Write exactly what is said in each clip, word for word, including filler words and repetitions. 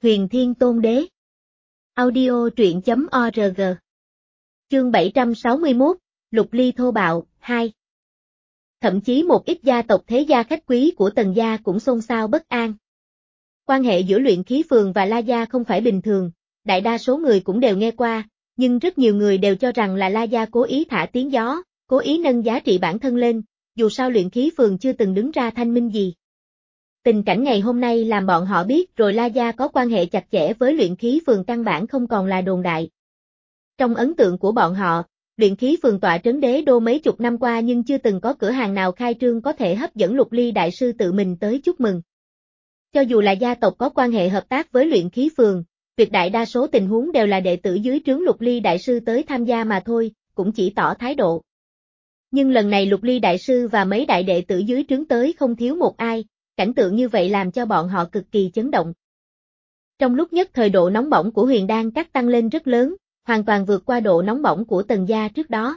Huyền Thiên Tôn Đế. Audio truyện chấm org. Chương bảy trăm sáu mươi mốt, Lục Ly thô bạo, hai. Thậm chí một ít gia tộc thế gia khách quý của Tần gia cũng xôn xao bất an. Quan hệ giữa luyện khí phường và La gia không phải bình thường, đại đa số người cũng đều nghe qua, nhưng rất nhiều người đều cho rằng là La gia cố ý thả tiếng gió, cố ý nâng giá trị bản thân lên, dù sao luyện khí phường chưa từng đứng ra thanh minh gì. Tình cảnh ngày hôm nay làm bọn họ biết rồi La gia có quan hệ chặt chẽ với luyện khí phường căn bản không còn là đồn đại. Trong ấn tượng của bọn họ, luyện khí phường tọa trấn đế đô mấy chục năm qua nhưng chưa từng có cửa hàng nào khai trương có thể hấp dẫn Lục Ly đại sư tự mình tới chúc mừng. Cho dù là gia tộc có quan hệ hợp tác với luyện khí phường, tuyệt đại đa số tình huống đều là đệ tử dưới trướng Lục Ly đại sư tới tham gia mà thôi, cũng chỉ tỏ thái độ. Nhưng lần này Lục Ly đại sư và mấy đại đệ tử dưới trướng tới không thiếu một ai, cảnh tượng như vậy làm cho bọn họ cực kỳ chấn động. Trong lúc nhất thời độ nóng bỏng của Huyền Đan Các tăng lên rất lớn, hoàn toàn vượt qua độ nóng bỏng của Tần gia trước đó.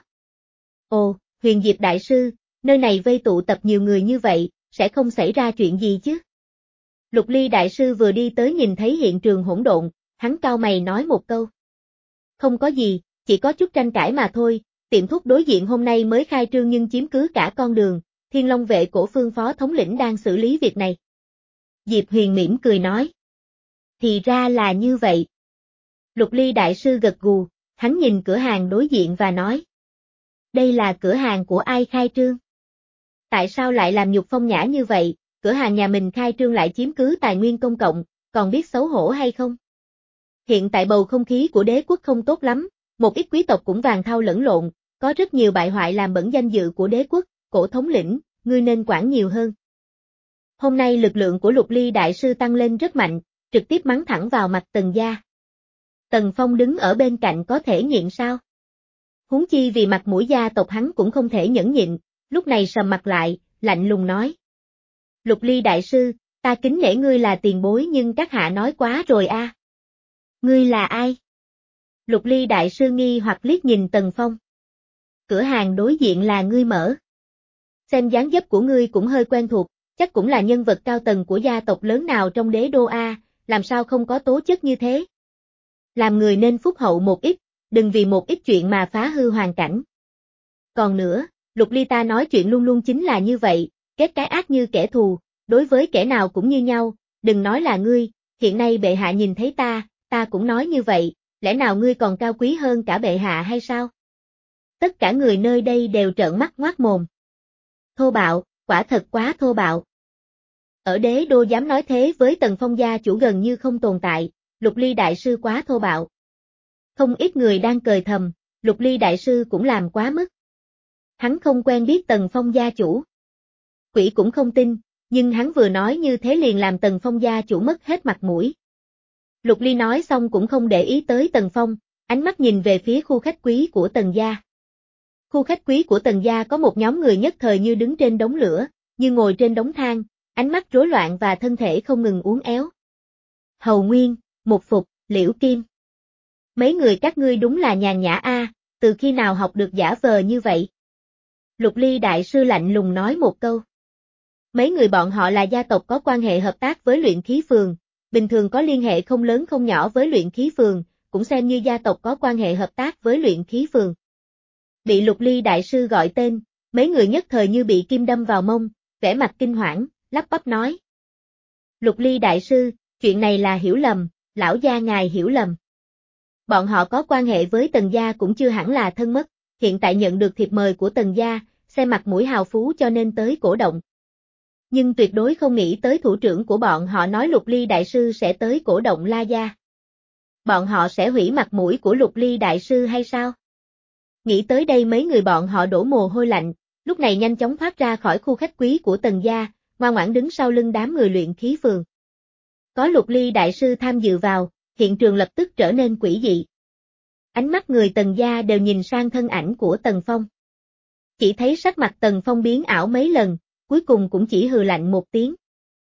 Ồ, Huyền Diệp đại sư, nơi này vây tụ tập nhiều người như vậy, sẽ không xảy ra chuyện gì chứ? Lục Ly đại sư vừa đi tới nhìn thấy hiện trường hỗn độn, hắn cau mày nói một câu. Không có gì, chỉ có chút tranh cãi mà thôi, tiệm thuốc đối diện hôm nay mới khai trương nhưng chiếm cứ cả con đường, Thiên Long vệ cổ phương phó thống lĩnh đang xử lý việc này. Diệp Huyền mỉm cười nói. Thì ra là như vậy. Lục Ly đại sư gật gù, hắn nhìn cửa hàng đối diện và nói. Đây là cửa hàng của ai khai trương? Tại sao lại làm nhục phong nhã như vậy, cửa hàng nhà mình khai trương lại chiếm cứ tài nguyên công cộng, còn biết xấu hổ hay không? Hiện tại bầu không khí của đế quốc không tốt lắm, một ít quý tộc cũng vàng thau lẫn lộn, có rất nhiều bại hoại làm bẩn danh dự của đế quốc, cổ thống lĩnh, ngươi nên quản nhiều hơn. Hôm nay lực lượng của Lục Ly đại sư tăng lên rất mạnh, trực tiếp mắng thẳng vào mặt Tần gia. Tần Phong đứng ở bên cạnh có thể nhịn sao? Huống chi vì mặt mũi gia tộc hắn cũng không thể nhẫn nhịn, lúc này sầm mặt lại, lạnh lùng nói. Lục Ly đại sư, ta kính nể ngươi là tiền bối nhưng các hạ nói quá rồi a. À. Ngươi là ai? Lục Ly đại sư nghi hoặc liếc nhìn Tần Phong. Cửa hàng đối diện là ngươi mở. Xem dáng dấp của ngươi cũng hơi quen thuộc, chắc cũng là nhân vật cao tầng của gia tộc lớn nào trong đế đô A, làm sao không có tố chất như thế. Làm người nên phúc hậu một ít, đừng vì một ít chuyện mà phá hư hoàn cảnh. Còn nữa, Lục Ly ta nói chuyện luôn luôn chính là như vậy, kết cái ác như kẻ thù, đối với kẻ nào cũng như nhau, đừng nói là ngươi, hiện nay bệ hạ nhìn thấy ta, ta cũng nói như vậy, lẽ nào ngươi còn cao quý hơn cả bệ hạ hay sao? Tất cả người nơi đây đều trợn mắt ngoác mồm. Thô bạo, quả thật quá thô bạo. Ở đế đô dám nói thế với Tần Phong gia chủ gần như không tồn tại, Lục Ly đại sư quá thô bạo. Không ít người đang cười thầm, Lục Ly đại sư cũng làm quá mức. Hắn không quen biết Tần Phong gia chủ. Quỷ cũng không tin, nhưng hắn vừa nói như thế liền làm Tần Phong gia chủ mất hết mặt mũi. Lục Ly nói xong cũng không để ý tới Tần Phong, ánh mắt nhìn về phía khu khách quý của Tần gia. Khu khách quý của Tần gia có một nhóm người nhất thời như đứng trên đống lửa, như ngồi trên đống than, ánh mắt rối loạn và thân thể không ngừng uốn éo. Hầu Nguyên, Mục Phục, Liễu Kim. Mấy người các ngươi đúng là nhàn nhã a, từ khi nào học được giả vờ như vậy? Lục Ly đại sư lạnh lùng nói một câu. Mấy người bọn họ là gia tộc có quan hệ hợp tác với luyện khí phường, bình thường có liên hệ không lớn không nhỏ với luyện khí phường, cũng xem như gia tộc có quan hệ hợp tác với luyện khí phường. Bị Lục Ly đại sư gọi tên, mấy người nhất thời như bị kim đâm vào mông, vẻ mặt kinh hoảng, lắp bắp nói. Lục Ly đại sư, chuyện này là hiểu lầm, lão gia ngài hiểu lầm. Bọn họ có quan hệ với Tần gia cũng chưa hẳn là thân mất, hiện tại nhận được thiệp mời của Tần gia, xem mặt mũi hào phú cho nên tới cổ động. Nhưng tuyệt đối không nghĩ tới thủ trưởng của bọn họ nói Lục Ly đại sư sẽ tới cổ động La gia. Bọn họ sẽ hủy mặt mũi của Lục Ly đại sư hay sao? Nghĩ tới đây mấy người bọn họ đổ mồ hôi lạnh, lúc này nhanh chóng thoát ra khỏi khu khách quý của Tần gia, ngoan ngoãn đứng sau lưng đám người luyện khí phường. Có Lục Ly đại sư tham dự vào, hiện trường lập tức trở nên quỷ dị. Ánh mắt người Tần gia đều nhìn sang thân ảnh của Tần Phong. Chỉ thấy sắc mặt Tần Phong biến ảo mấy lần, cuối cùng cũng chỉ hừ lạnh một tiếng.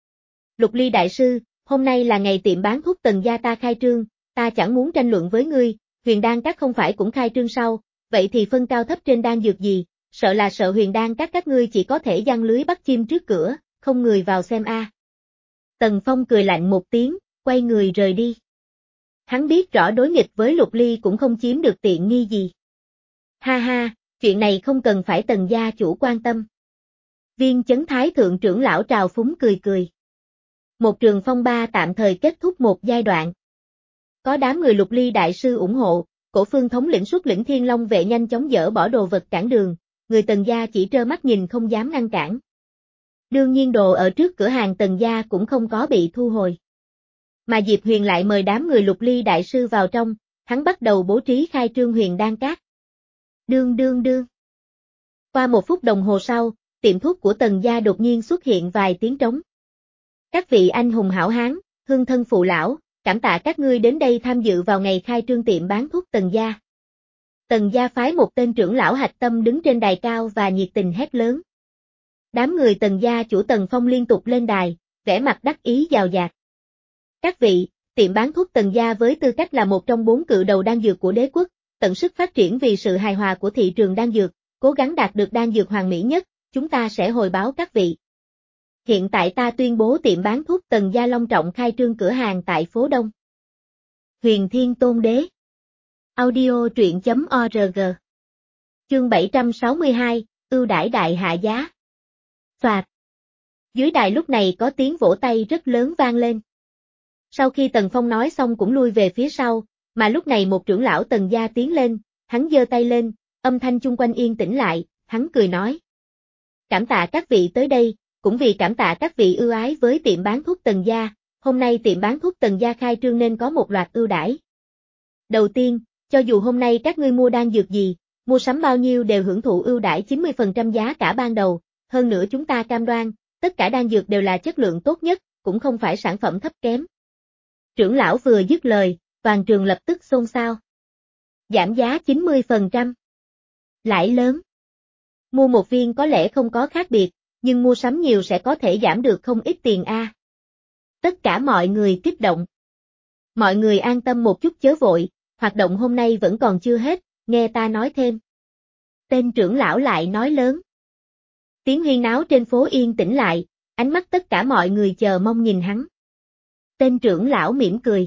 Lục Ly đại sư, hôm nay là ngày tiệm bán thuốc Tần gia ta khai trương, ta chẳng muốn tranh luận với ngươi, Huyền Đan Các không phải cũng khai trương sau, vậy thì phân cao thấp trên đan dược gì, sợ là sợ Huyền Đan Các các ngươi chỉ có thể giăng lưới bắt chim trước cửa, không người vào xem a. À. Tần Phong cười lạnh một tiếng, quay người rời đi. Hắn biết rõ đối nghịch với Lục Ly cũng không chiếm được tiện nghi gì. Ha ha, chuyện này không cần phải Tần gia chủ quan tâm. Viên Chấn Thái thượng trưởng lão trào phúng cười cười. Một trường phong ba tạm thời kết thúc một giai đoạn. Có đám người Lục Ly đại sư ủng hộ, Cổ Phương thống lĩnh xuất lĩnh Thiên Long vệ nhanh chóng dỡ bỏ đồ vật cản đường, người Tần gia chỉ trơ mắt nhìn không dám ngăn cản. Đương nhiên đồ ở trước cửa hàng Tần gia cũng không có bị thu hồi. Mà Diệp Huyền lại mời đám người Lục Ly đại sư vào trong, hắn bắt đầu bố trí khai trương huyền đan cát. Đương đương đương. Qua một phút đồng hồ sau, tiệm thuốc của Tần gia đột nhiên xuất hiện vài tiếng trống. Các vị anh hùng hảo hán, hương thân phụ lão, cảm tạ các ngươi đến đây tham dự vào ngày khai trương tiệm bán thuốc Tần gia. Tần gia phái một tên trưởng lão hạch tâm đứng trên đài cao và nhiệt tình hét lớn. Đám người Tần gia chủ Tần Phong liên tục lên đài, vẻ mặt đắc ý giàu dạt. Các vị, tiệm bán thuốc Tần gia với tư cách là một trong bốn cự đầu đan dược của đế quốc, tận sức phát triển vì sự hài hòa của thị trường đan dược, cố gắng đạt được đan dược hoàn mỹ nhất, chúng ta sẽ hồi báo các vị. Hiện tại ta tuyên bố tiệm bán thuốc Tần gia long trọng khai trương cửa hàng tại phố Đông. Huyền Thiên Tôn Đế. Audio truyện chấm org. Chương bảy trăm sáu mươi hai, ưu đãi đại hạ giá. Phạt. Dưới đài lúc này có tiếng vỗ tay rất lớn vang lên. Sau khi Tần Phong nói xong cũng lui về phía sau, mà lúc này một trưởng lão Tần gia tiến lên, hắn giơ tay lên, âm thanh chung quanh yên tĩnh lại, hắn cười nói. Cảm tạ các vị tới đây, cũng vì cảm tạ các vị ưu ái với tiệm bán thuốc Tần gia, hôm nay tiệm bán thuốc Tần gia khai trương nên có một loạt ưu đãi. Đầu tiên, cho dù hôm nay các ngươi mua đan dược gì, mua sắm bao nhiêu đều hưởng thụ ưu đãi chín mươi phần trăm giá cả ban đầu, hơn nữa chúng ta cam đoan, tất cả đan dược đều là chất lượng tốt nhất, cũng không phải sản phẩm thấp kém. Trưởng lão vừa dứt lời, toàn trường lập tức xôn xao. Giảm giá chín mươi phần trăm. Lãi lớn. Mua một viên có lẽ không có khác biệt, nhưng mua sắm nhiều sẽ có thể giảm được không ít tiền a. À. Tất cả mọi người kích động. Mọi người an tâm một chút chớ vội, hoạt động hôm nay vẫn còn chưa hết, nghe ta nói thêm. Tên trưởng lão lại nói lớn. Tiếng huyên náo trên phố yên tĩnh lại, ánh mắt tất cả mọi người chờ mong nhìn hắn. Tên trưởng lão mỉm cười.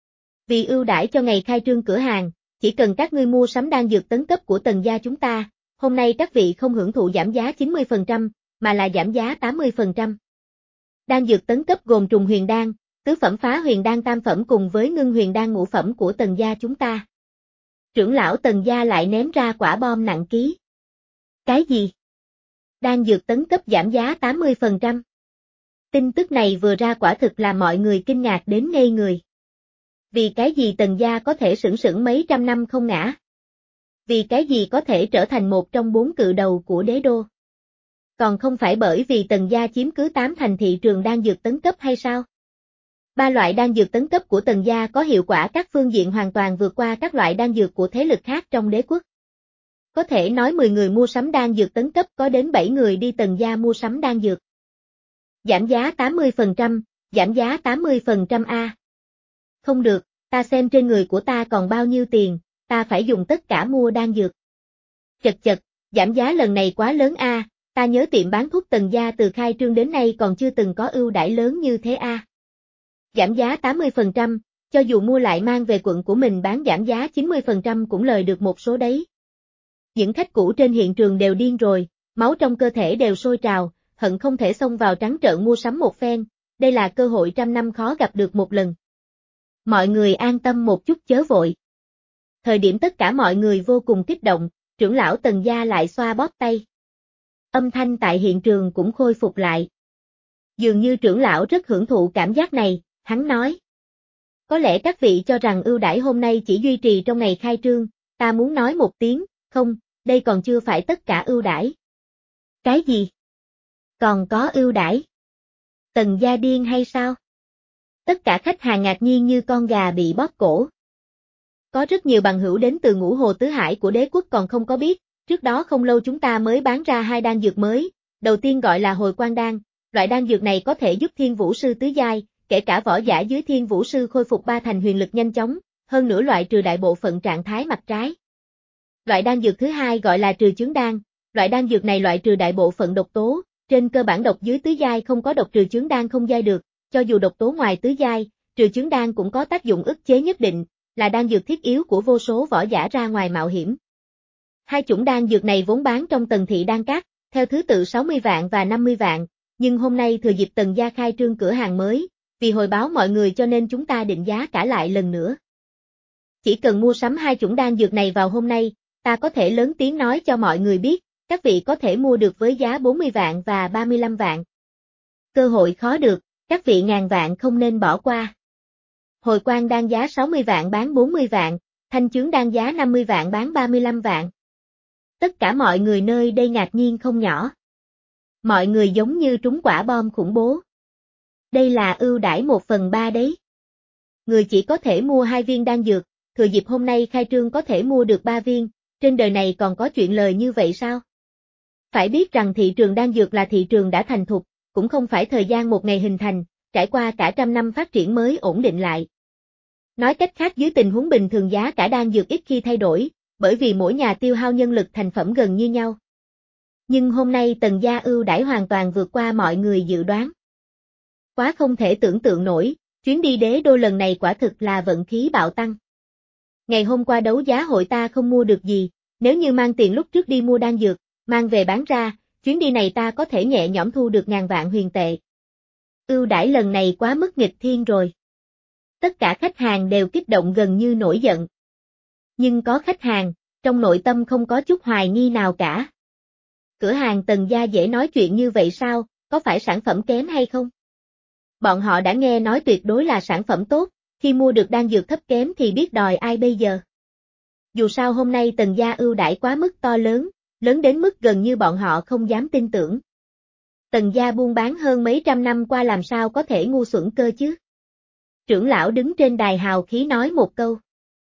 Vì ưu đãi cho ngày khai trương cửa hàng, chỉ cần các ngươi mua sắm đan dược tấn cấp của Tần gia chúng ta, hôm nay các vị không hưởng thụ giảm giá chín mươi phần trăm, mà là giảm giá tám mươi phần trăm. Đan dược tấn cấp gồm trùng huyền đan, tứ phẩm phá huyền đan tam phẩm cùng với ngưng huyền đan ngũ phẩm của Tần gia chúng ta. Trưởng lão Tần gia lại ném ra quả bom nặng ký. Cái gì? Đan dược tấn cấp giảm giá tám mươi phần trăm. Tin tức này vừa ra quả thực làm mọi người kinh ngạc đến ngây người. Vì cái gì Tần gia có thể sững sững mấy trăm năm không ngã? Vì cái gì có thể trở thành một trong bốn cự đầu của đế đô? Còn không phải bởi vì Tần gia chiếm cứ tám thành thị trường đan dược tấn cấp hay sao? Ba loại đan dược tấn cấp của Tần gia có hiệu quả các phương diện hoàn toàn vượt qua các loại đan dược của thế lực khác trong đế quốc. Có thể nói mười người mua sắm đan dược tấn cấp có đến bảy người đi Tần gia mua sắm đan dược. Giảm giá tám mươi phần trăm, giảm giá tám mươi phần trăm a. Không được, ta xem trên người của ta còn bao nhiêu tiền, ta phải dùng tất cả mua đan dược. Chật chật, giảm giá lần này quá lớn a, ta nhớ tiệm bán thuốc Tần gia từ khai trương đến nay còn chưa từng có ưu đãi lớn như thế a. Giảm giá tám mươi phần trăm, cho dù mua lại mang về quận của mình bán giảm giá chín mươi phần trăm cũng lời được một số đấy. Những khách cũ trên hiện trường đều điên rồi, máu trong cơ thể đều sôi trào, hận không thể xông vào trắng trợn mua sắm một phen, đây là cơ hội trăm năm khó gặp được một lần. Mọi người an tâm một chút chớ vội. Thời điểm tất cả mọi người vô cùng kích động, trưởng lão Tần gia lại xoa bóp tay. Âm thanh tại hiện trường cũng khôi phục lại. Dường như trưởng lão rất hưởng thụ cảm giác này, hắn nói. Có lẽ các vị cho rằng ưu đãi hôm nay chỉ duy trì trong ngày khai trương, ta muốn nói một tiếng, không, đây còn chưa phải tất cả ưu đãi. Cái gì? Còn có ưu đãi? Tần gia điên hay sao? Tất cả khách hàng ngạc nhiên như con gà bị bóp cổ. Có rất nhiều bằng hữu đến từ ngũ hồ tứ hải của đế quốc còn không có biết, trước đó không lâu chúng ta mới bán ra hai đan dược mới, đầu tiên gọi là hồi quang đan, loại đan dược này có thể giúp thiên vũ sư tứ giai, kể cả võ giả dưới thiên vũ sư khôi phục ba thành huyền lực nhanh chóng, hơn nữa loại trừ đại bộ phận trạng thái mặt trái. Loại đan dược thứ hai gọi là trừ chướng đan, loại đan dược này loại trừ đại bộ phận độc tố, trên cơ bản độc dưới tứ giai không có độc trừ chướng đan không giai được, cho dù độc tố ngoài tứ giai, trừ chứng đan cũng có tác dụng ức chế nhất định, là đan dược thiết yếu của vô số võ giả ra ngoài mạo hiểm. Hai chủng đan dược này vốn bán trong Tần thị đan các, theo thứ tự sáu mươi vạn và năm mươi vạn, nhưng hôm nay thừa dịp Tần gia khai trương cửa hàng mới, vì hồi báo mọi người cho nên chúng ta định giá cả lại lần nữa. Chỉ cần mua sắm hai chủng đan dược này vào hôm nay, ta có thể lớn tiếng nói cho mọi người biết, các vị có thể mua được với giá bốn mươi vạn và ba mươi lăm vạn. Cơ hội khó được, các vị ngàn vạn không nên bỏ qua. Hồi quang đan giá sáu mươi vạn bán bốn mươi vạn, thanh chướng đan giá năm mươi vạn bán ba mươi lăm vạn. Tất cả mọi người nơi đây ngạc nhiên không nhỏ. Mọi người giống như trúng quả bom khủng bố. Đây là ưu đãi một phần ba đấy. Người chỉ có thể mua hai viên đan dược, thừa dịp hôm nay khai trương có thể mua được ba viên, trên đời này còn có chuyện lời như vậy sao? Phải biết rằng thị trường đan dược là thị trường đã thành thục, cũng không phải thời gian một ngày hình thành, trải qua cả trăm năm phát triển mới ổn định lại. Nói cách khác, dưới tình huống bình thường giá cả đan dược ít khi thay đổi, bởi vì mỗi nhà tiêu hao nhân lực thành phẩm gần như nhau. Nhưng hôm nay Tần gia ưu đãi hoàn toàn vượt qua mọi người dự đoán. Quá không thể tưởng tượng nổi, chuyến đi đế đô lần này quả thực là vận khí bạo tăng. Ngày hôm qua đấu giá hội ta không mua được gì, nếu như mang tiền lúc trước đi mua đan dược, mang về bán ra, chuyến đi này ta có thể nhẹ nhõm thu được ngàn vạn huyền tệ. Ưu đãi lần này quá mức nghịch thiên rồi. Tất cả khách hàng đều kích động gần như nổi giận. Nhưng có khách hàng, trong nội tâm không có chút hoài nghi nào cả. Cửa hàng Tần gia dễ nói chuyện như vậy sao, có phải sản phẩm kém hay không? Bọn họ đã nghe nói tuyệt đối là sản phẩm tốt, khi mua được đan dược thấp kém thì biết đòi ai bây giờ. Dù sao hôm nay Tần gia ưu đãi quá mức to lớn, lớn đến mức gần như bọn họ không dám tin tưởng. Tần gia buôn bán hơn mấy trăm năm qua làm sao có thể ngu xuẩn cơ chứ? Trưởng lão đứng trên đài hào khí nói một câu.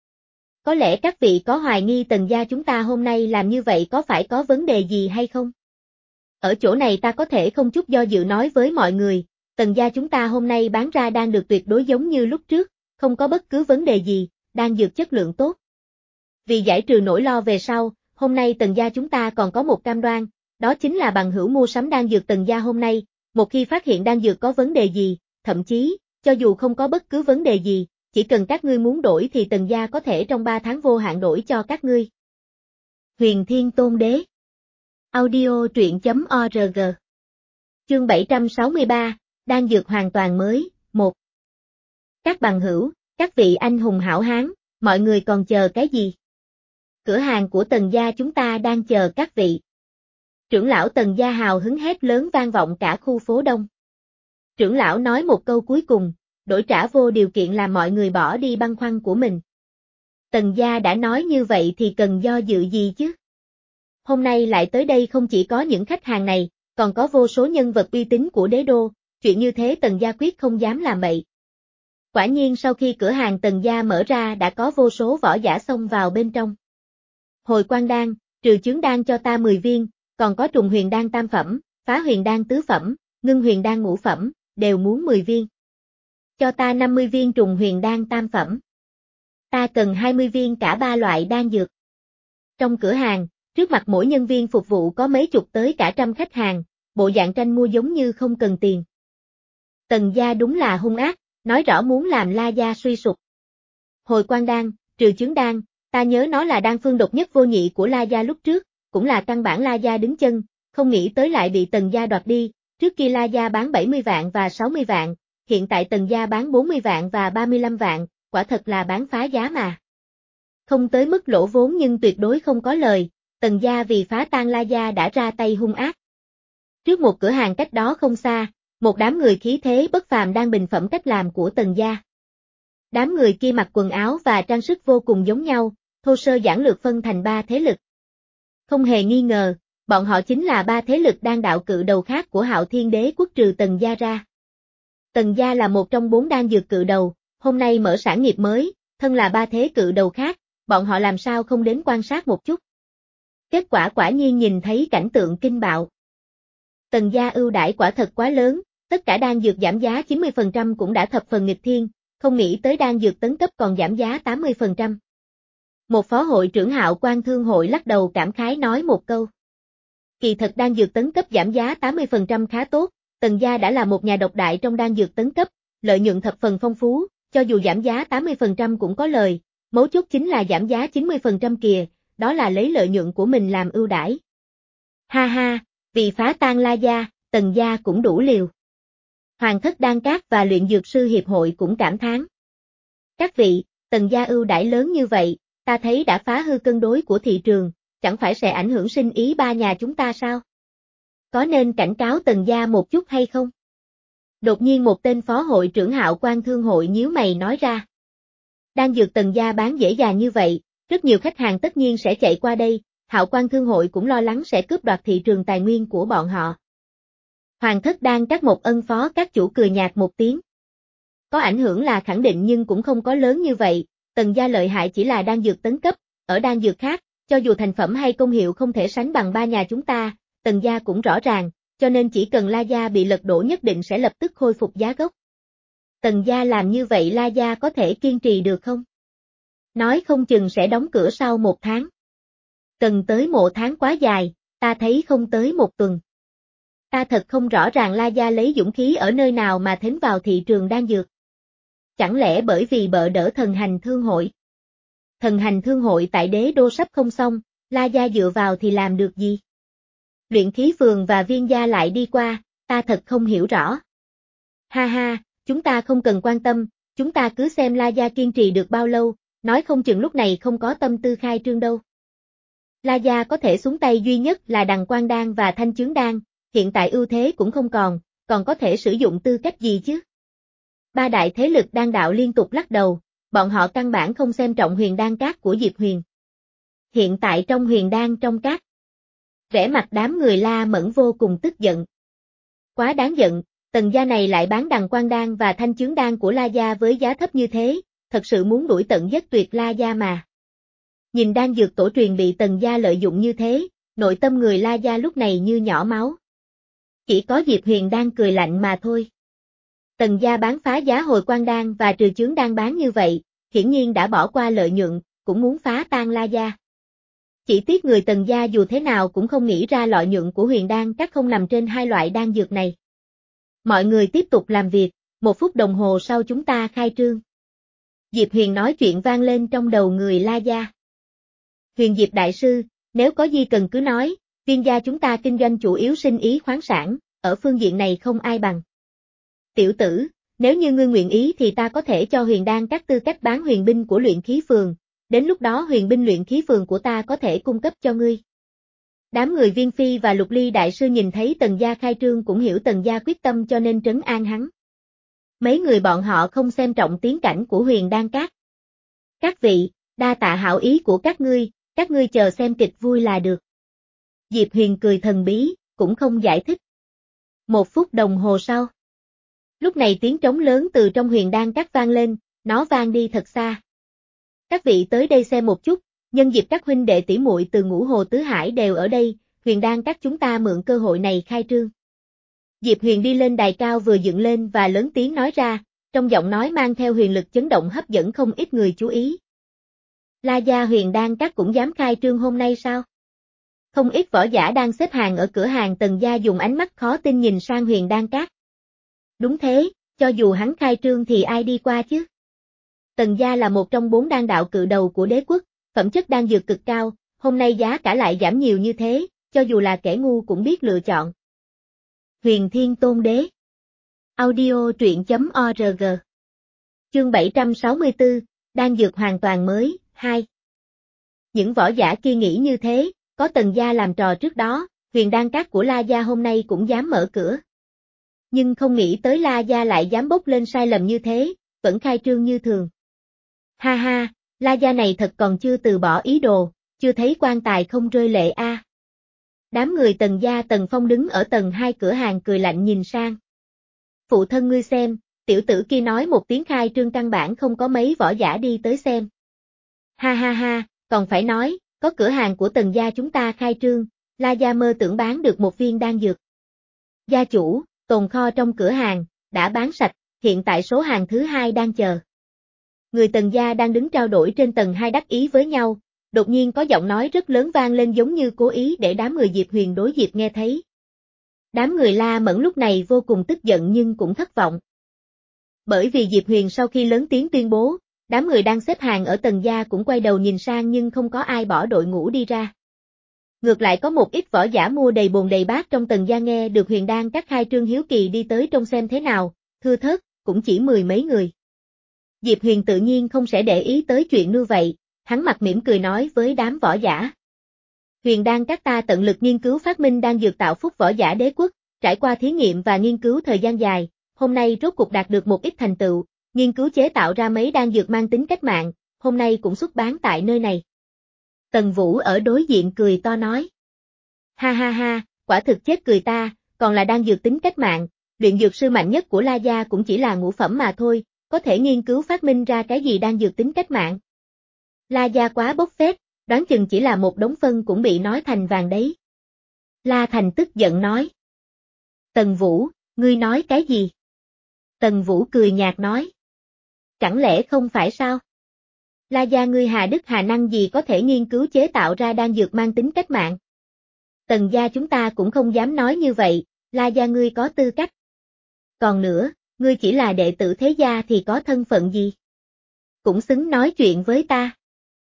Có lẽ các vị có hoài nghi Tần gia chúng ta hôm nay làm như vậy có phải có vấn đề gì hay không? Ở chỗ này ta có thể không chút do dự nói với mọi người, Tần gia chúng ta hôm nay bán ra đan được tuyệt đối giống như lúc trước, không có bất cứ vấn đề gì, đan dược chất lượng tốt. Vì giải trừ nỗi lo về sau, hôm nay Tần gia chúng ta còn có một cam đoan, đó chính là bằng hữu mua sắm đan dược Tần gia hôm nay, một khi phát hiện đan dược có vấn đề gì, thậm chí, cho dù không có bất cứ vấn đề gì, chỉ cần các ngươi muốn đổi thì Tần gia có thể trong ba tháng vô hạn đổi cho các ngươi. Huyền Thiên Tôn Đế Audio truyện chấm org Chương bảy trăm sáu mươi ba, đan dược hoàn toàn mới, một. Các bằng hữu, các vị anh hùng hảo hán, mọi người còn chờ cái gì? Cửa hàng của Tần gia chúng ta đang chờ các vị. Trưởng lão Tần gia hào hứng hét lớn vang vọng cả khu phố đông. Trưởng lão nói một câu cuối cùng, đổi trả vô điều kiện làm mọi người bỏ đi băn khoăn của mình. Tần gia đã nói như vậy thì cần do dự gì chứ? Hôm nay lại tới đây không chỉ có những khách hàng này, còn có vô số nhân vật uy tín của đế đô, chuyện như thế Tần gia quyết không dám làm bậy. Quả nhiên sau khi cửa hàng Tần gia mở ra đã có vô số võ giả xông vào bên trong. Hồi quang đan, trừ chướng đan cho ta mười viên, còn có trùng huyền đan tam phẩm, phá huyền đan tứ phẩm, ngưng huyền đan ngũ phẩm, đều muốn mười viên. Cho ta năm mươi viên trùng huyền đan tam phẩm. Ta cần hai mươi viên cả ba loại đan dược. Trong cửa hàng, trước mặt mỗi nhân viên phục vụ có mấy chục tới cả trăm khách hàng, bộ dạng tranh mua giống như không cần tiền. Tần gia đúng là hung ác, nói rõ muốn làm La gia suy sụp. Hồi quang đan, trừ chướng đan, ta nhớ nó là đan phương độc nhất vô nhị của La gia lúc trước, cũng là căn bản La gia đứng chân, không nghĩ tới lại bị Tần gia đoạt đi, trước kia La gia bán bảy mươi vạn và sáu mươi vạn, hiện tại Tần gia bán bốn mươi vạn và ba mươi lăm vạn, quả thật là bán phá giá mà. Không tới mức lỗ vốn nhưng tuyệt đối không có lời, Tần gia vì phá tan La gia đã ra tay hung ác. Trước một cửa hàng cách đó không xa, một đám người khí thế bất phàm đang bình phẩm cách làm của Tần gia. Đám người kia mặc quần áo và trang sức vô cùng giống nhau, thô sơ giản lược phân thành ba thế lực. Không hề nghi ngờ, bọn họ chính là ba thế lực đan đạo cự đầu khác của Hạo Thiên Đế quốc trừ Tần gia ra. Tần gia là một trong bốn đan dược cự đầu, hôm nay mở sản nghiệp mới, thân là ba thế cự đầu khác, bọn họ làm sao không đến quan sát một chút. Kết quả quả nhiên nhìn thấy cảnh tượng kinh bạo. Tần gia ưu đãi quả thật quá lớn, tất cả đan dược giảm giá chín mươi phần trăm cũng đã thập phần nghịch thiên, không nghĩ tới đan dược tấn cấp còn giảm giá tám mươi phần trăm. Một phó hội trưởng Hạo Quan Thương hội lắc đầu cảm khái nói một câu. Kỳ thật đan dược tấn cấp giảm giá tám mươi phần trăm khá tốt, Tần gia đã là một nhà độc đại trong đan dược tấn cấp, lợi nhuận thập phần phong phú, cho dù giảm giá tám mươi phần trăm cũng có lời, mấu chốt chính là giảm giá chín mươi phần trăm kìa, đó là lấy lợi nhuận của mình làm ưu đãi. Ha ha, vì phá tan La Gia, Tần gia cũng đủ liều. Hoàng thất Đan Cát và luyện dược sư hiệp hội cũng cảm thán. Các vị, Tần gia ưu đãi lớn như vậy, ta thấy đã phá hư cân đối của thị trường, chẳng phải sẽ ảnh hưởng sinh ý ba nhà chúng ta sao? Có nên cảnh cáo Tần gia một chút hay không? Đột nhiên một tên phó hội trưởng Hạo Quan Thương hội nhíu mày nói ra. Đan dược Tần gia bán dễ dàng như vậy, rất nhiều khách hàng tất nhiên sẽ chạy qua đây, Hạo Quan Thương hội cũng lo lắng sẽ cướp đoạt thị trường tài nguyên của bọn họ. Hoàng thất Đan Cát một ân phó các chủ cười nhạt một tiếng. Có ảnh hưởng là khẳng định nhưng cũng không có lớn như vậy, Tần gia lợi hại chỉ là đan dược tấn cấp, ở đan dược khác, cho dù thành phẩm hay công hiệu không thể sánh bằng ba nhà chúng ta, Tần gia cũng rõ ràng, cho nên chỉ cần La gia bị lật đổ nhất định sẽ lập tức khôi phục giá gốc. Tần gia làm như vậy La gia có thể kiên trì được không? Nói không chừng sẽ đóng cửa sau một tháng. Cần tới một tháng quá dài, ta thấy không tới một tuần. Ta thật không rõ ràng La gia lấy dũng khí ở nơi nào mà thến vào thị trường đan dược. Chẳng lẽ bởi vì bợ đỡ thần hành thương hội? Thần hành thương hội tại đế đô sắp không xong, La gia dựa vào thì làm được gì? Luyện khí phường và viên gia lại đi qua, ta thật không hiểu rõ. Ha ha, chúng ta không cần quan tâm, chúng ta cứ xem La gia kiên trì được bao lâu, nói không chừng lúc này không có tâm tư khai trương đâu. La gia có thể xuống tay duy nhất là Đằng Quang Đan và Thanh Chướng Đan, hiện tại ưu thế cũng không còn, còn có thể sử dụng tư cách gì chứ? Ba đại thế lực đan đạo liên tục lắc đầu, bọn họ căn bản không xem trọng Huyền Đan Các của Diệp Huyền. Hiện tại trong Huyền Đan trong các, vẻ mặt đám người La Mẫn vô cùng tức giận. Quá đáng giận, Tần gia này lại bán Đằng Quang Đan và Thanh Chướng Đan của La gia với giá thấp như thế, thật sự muốn đuổi tận giết tuyệt La gia mà. Nhìn đan dược tổ truyền bị Tần gia lợi dụng như thế, nội tâm người La gia lúc này như nhỏ máu. Chỉ có Diệp Huyền đang cười lạnh mà thôi. Tần gia bán phá giá hồi quang đan và trừ chướng đan bán như vậy, hiển nhiên đã bỏ qua lợi nhuận, cũng muốn phá tan La gia. Chỉ tiếc người Tần gia dù thế nào cũng không nghĩ ra lợi nhuận của Huyền Đan Các không nằm trên hai loại đan dược này. Mọi người tiếp tục làm việc, một phút đồng hồ sau chúng ta khai trương. Diệp Huyền nói chuyện vang lên trong đầu người La gia. Huyền Diệp đại sư, nếu có gì cần cứ nói, viên gia chúng ta kinh doanh chủ yếu sinh ý khoáng sản, ở phương diện này không ai bằng. Tiểu tử, nếu như ngươi nguyện ý thì ta có thể cho Huyền Đan Các tư cách bán huyền binh của luyện khí phường, đến lúc đó huyền binh luyện khí phường của ta có thể cung cấp cho ngươi. Đám người Viên Phi và Lục Ly đại sư nhìn thấy Tần gia khai trương cũng hiểu Tần gia quyết tâm cho nên trấn an hắn. Mấy người bọn họ không xem trọng tiến cảnh của Huyền Đan Các. Các vị, đa tạ hảo ý của các ngươi, các ngươi chờ xem kịch vui là được. Diệp Huyền cười thần bí, cũng không giải thích. Một phút đồng hồ sau. Lúc này tiếng trống lớn từ trong Huyền Đan Các vang lên, nó vang đi thật xa. Các vị tới đây xem một chút, nhân dịp các huynh đệ tỷ muội từ Ngũ Hồ Tứ Hải đều ở đây, Huyền Đan Các chúng ta mượn cơ hội này khai trương. Diệp Huyền đi lên đài cao vừa dựng lên và lớn tiếng nói ra, trong giọng nói mang theo huyền lực chấn động hấp dẫn không ít người chú ý. La gia Huyền Đan Các cũng dám khai trương hôm nay sao? Không ít võ giả đang xếp hàng ở cửa hàng Tần gia dùng ánh mắt khó tin nhìn sang Huyền Đan Các. Đúng thế, cho dù hắn khai trương thì ai đi qua chứ? Tần gia là một trong bốn đan đạo cự đầu của đế quốc, phẩm chất đan dược cực cao, hôm nay giá cả lại giảm nhiều như thế, cho dù là kẻ ngu cũng biết lựa chọn. Huyền Thiên Tôn Đế. Audio truyện chấm org. Chương bảy trăm sáu mươi tư, đan dược hoàn toàn mới, hai. Những võ giả kia nghĩ như thế, có Tần gia làm trò trước đó, Huyền Đan Các của La gia hôm nay cũng dám mở cửa. Nhưng không nghĩ tới La gia lại dám bốc lên sai lầm như thế, vẫn khai trương như thường. Ha ha, La gia này thật còn chưa từ bỏ ý đồ, chưa thấy quan tài không rơi lệ a. À. Đám người Tần gia Tần Phong đứng ở tầng hai cửa hàng cười lạnh nhìn sang. Phụ thân ngươi xem, tiểu tử kia nói một tiếng khai trương căn bản không có mấy võ giả đi tới xem. Ha ha ha, còn phải nói, có cửa hàng của Tần gia chúng ta khai trương, La gia mơ tưởng bán được một viên đan dược. Gia chủ, tồn kho trong cửa hàng, đã bán sạch, hiện tại số hàng thứ hai đang chờ. Người Tần gia đang đứng trao đổi trên tầng hai đắc ý với nhau, đột nhiên có giọng nói rất lớn vang lên giống như cố ý để đám người Diệp Huyền đối Diệp nghe thấy. Đám người La Mẫn lúc này vô cùng tức giận nhưng cũng thất vọng. Bởi vì Diệp Huyền sau khi lớn tiếng tuyên bố, đám người đang xếp hàng ở Tần gia cũng quay đầu nhìn sang nhưng không có ai bỏ đội ngũ đi ra. Ngược lại có một ít võ giả mua đầy bồn đầy bát trong Tần gia nghe được Huyền Đan các khai trương hiếu kỳ đi tới trông xem thế nào, thưa thớt, cũng chỉ mười mấy người. Diệp Huyền tự nhiên không sẽ để ý tới chuyện như vậy, hắn mặt mỉm cười nói với đám võ giả. Huyền Đan các ta tận lực nghiên cứu phát minh đan dược tạo phúc võ giả đế quốc, trải qua thí nghiệm và nghiên cứu thời gian dài, hôm nay rốt cuộc đạt được một ít thành tựu, nghiên cứu chế tạo ra mấy đan dược mang tính cách mạng, hôm nay cũng xuất bán tại nơi này. Tần Vũ ở đối diện cười to nói. Ha ha ha, quả thực chết cười ta, còn là đan dược tính cách mạng, luyện dược sư mạnh nhất của La Gia cũng chỉ là ngũ phẩm mà thôi, có thể nghiên cứu phát minh ra cái gì đan dược tính cách mạng. La Gia quá bốc phét, đoán chừng chỉ là một đống phân cũng bị nói thành vàng đấy. La Thành tức giận nói. Tần Vũ, ngươi nói cái gì? Tần Vũ cười nhạt nói. Chẳng lẽ không phải sao? La Gia ngươi hà đức hà năng gì có thể nghiên cứu chế tạo ra đan dược mang tính cách mạng? Tần gia chúng ta cũng không dám nói như vậy, La Gia ngươi có tư cách. Còn nữa, ngươi chỉ là đệ tử thế gia thì có thân phận gì? Cũng xứng nói chuyện với ta.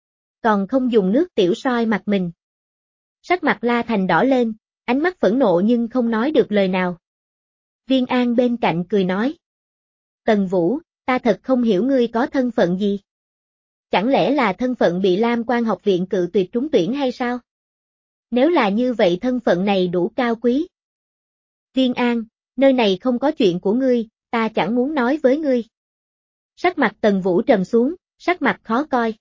Còn không dùng nước tiểu soi mặt mình. Sắc mặt La Thành đỏ lên, ánh mắt phẫn nộ nhưng không nói được lời nào. Viên An bên cạnh cười nói. Tần Vũ, ta thật không hiểu ngươi có thân phận gì. Chẳng lẽ là thân phận bị Lam Quan học viện cự tuyệt trúng tuyển hay sao? Nếu là như vậy thân phận này đủ cao quý. Viên An, nơi này không có chuyện của ngươi, ta chẳng muốn nói với ngươi. Sắc mặt Tần Vũ trầm xuống, sắc mặt khó coi.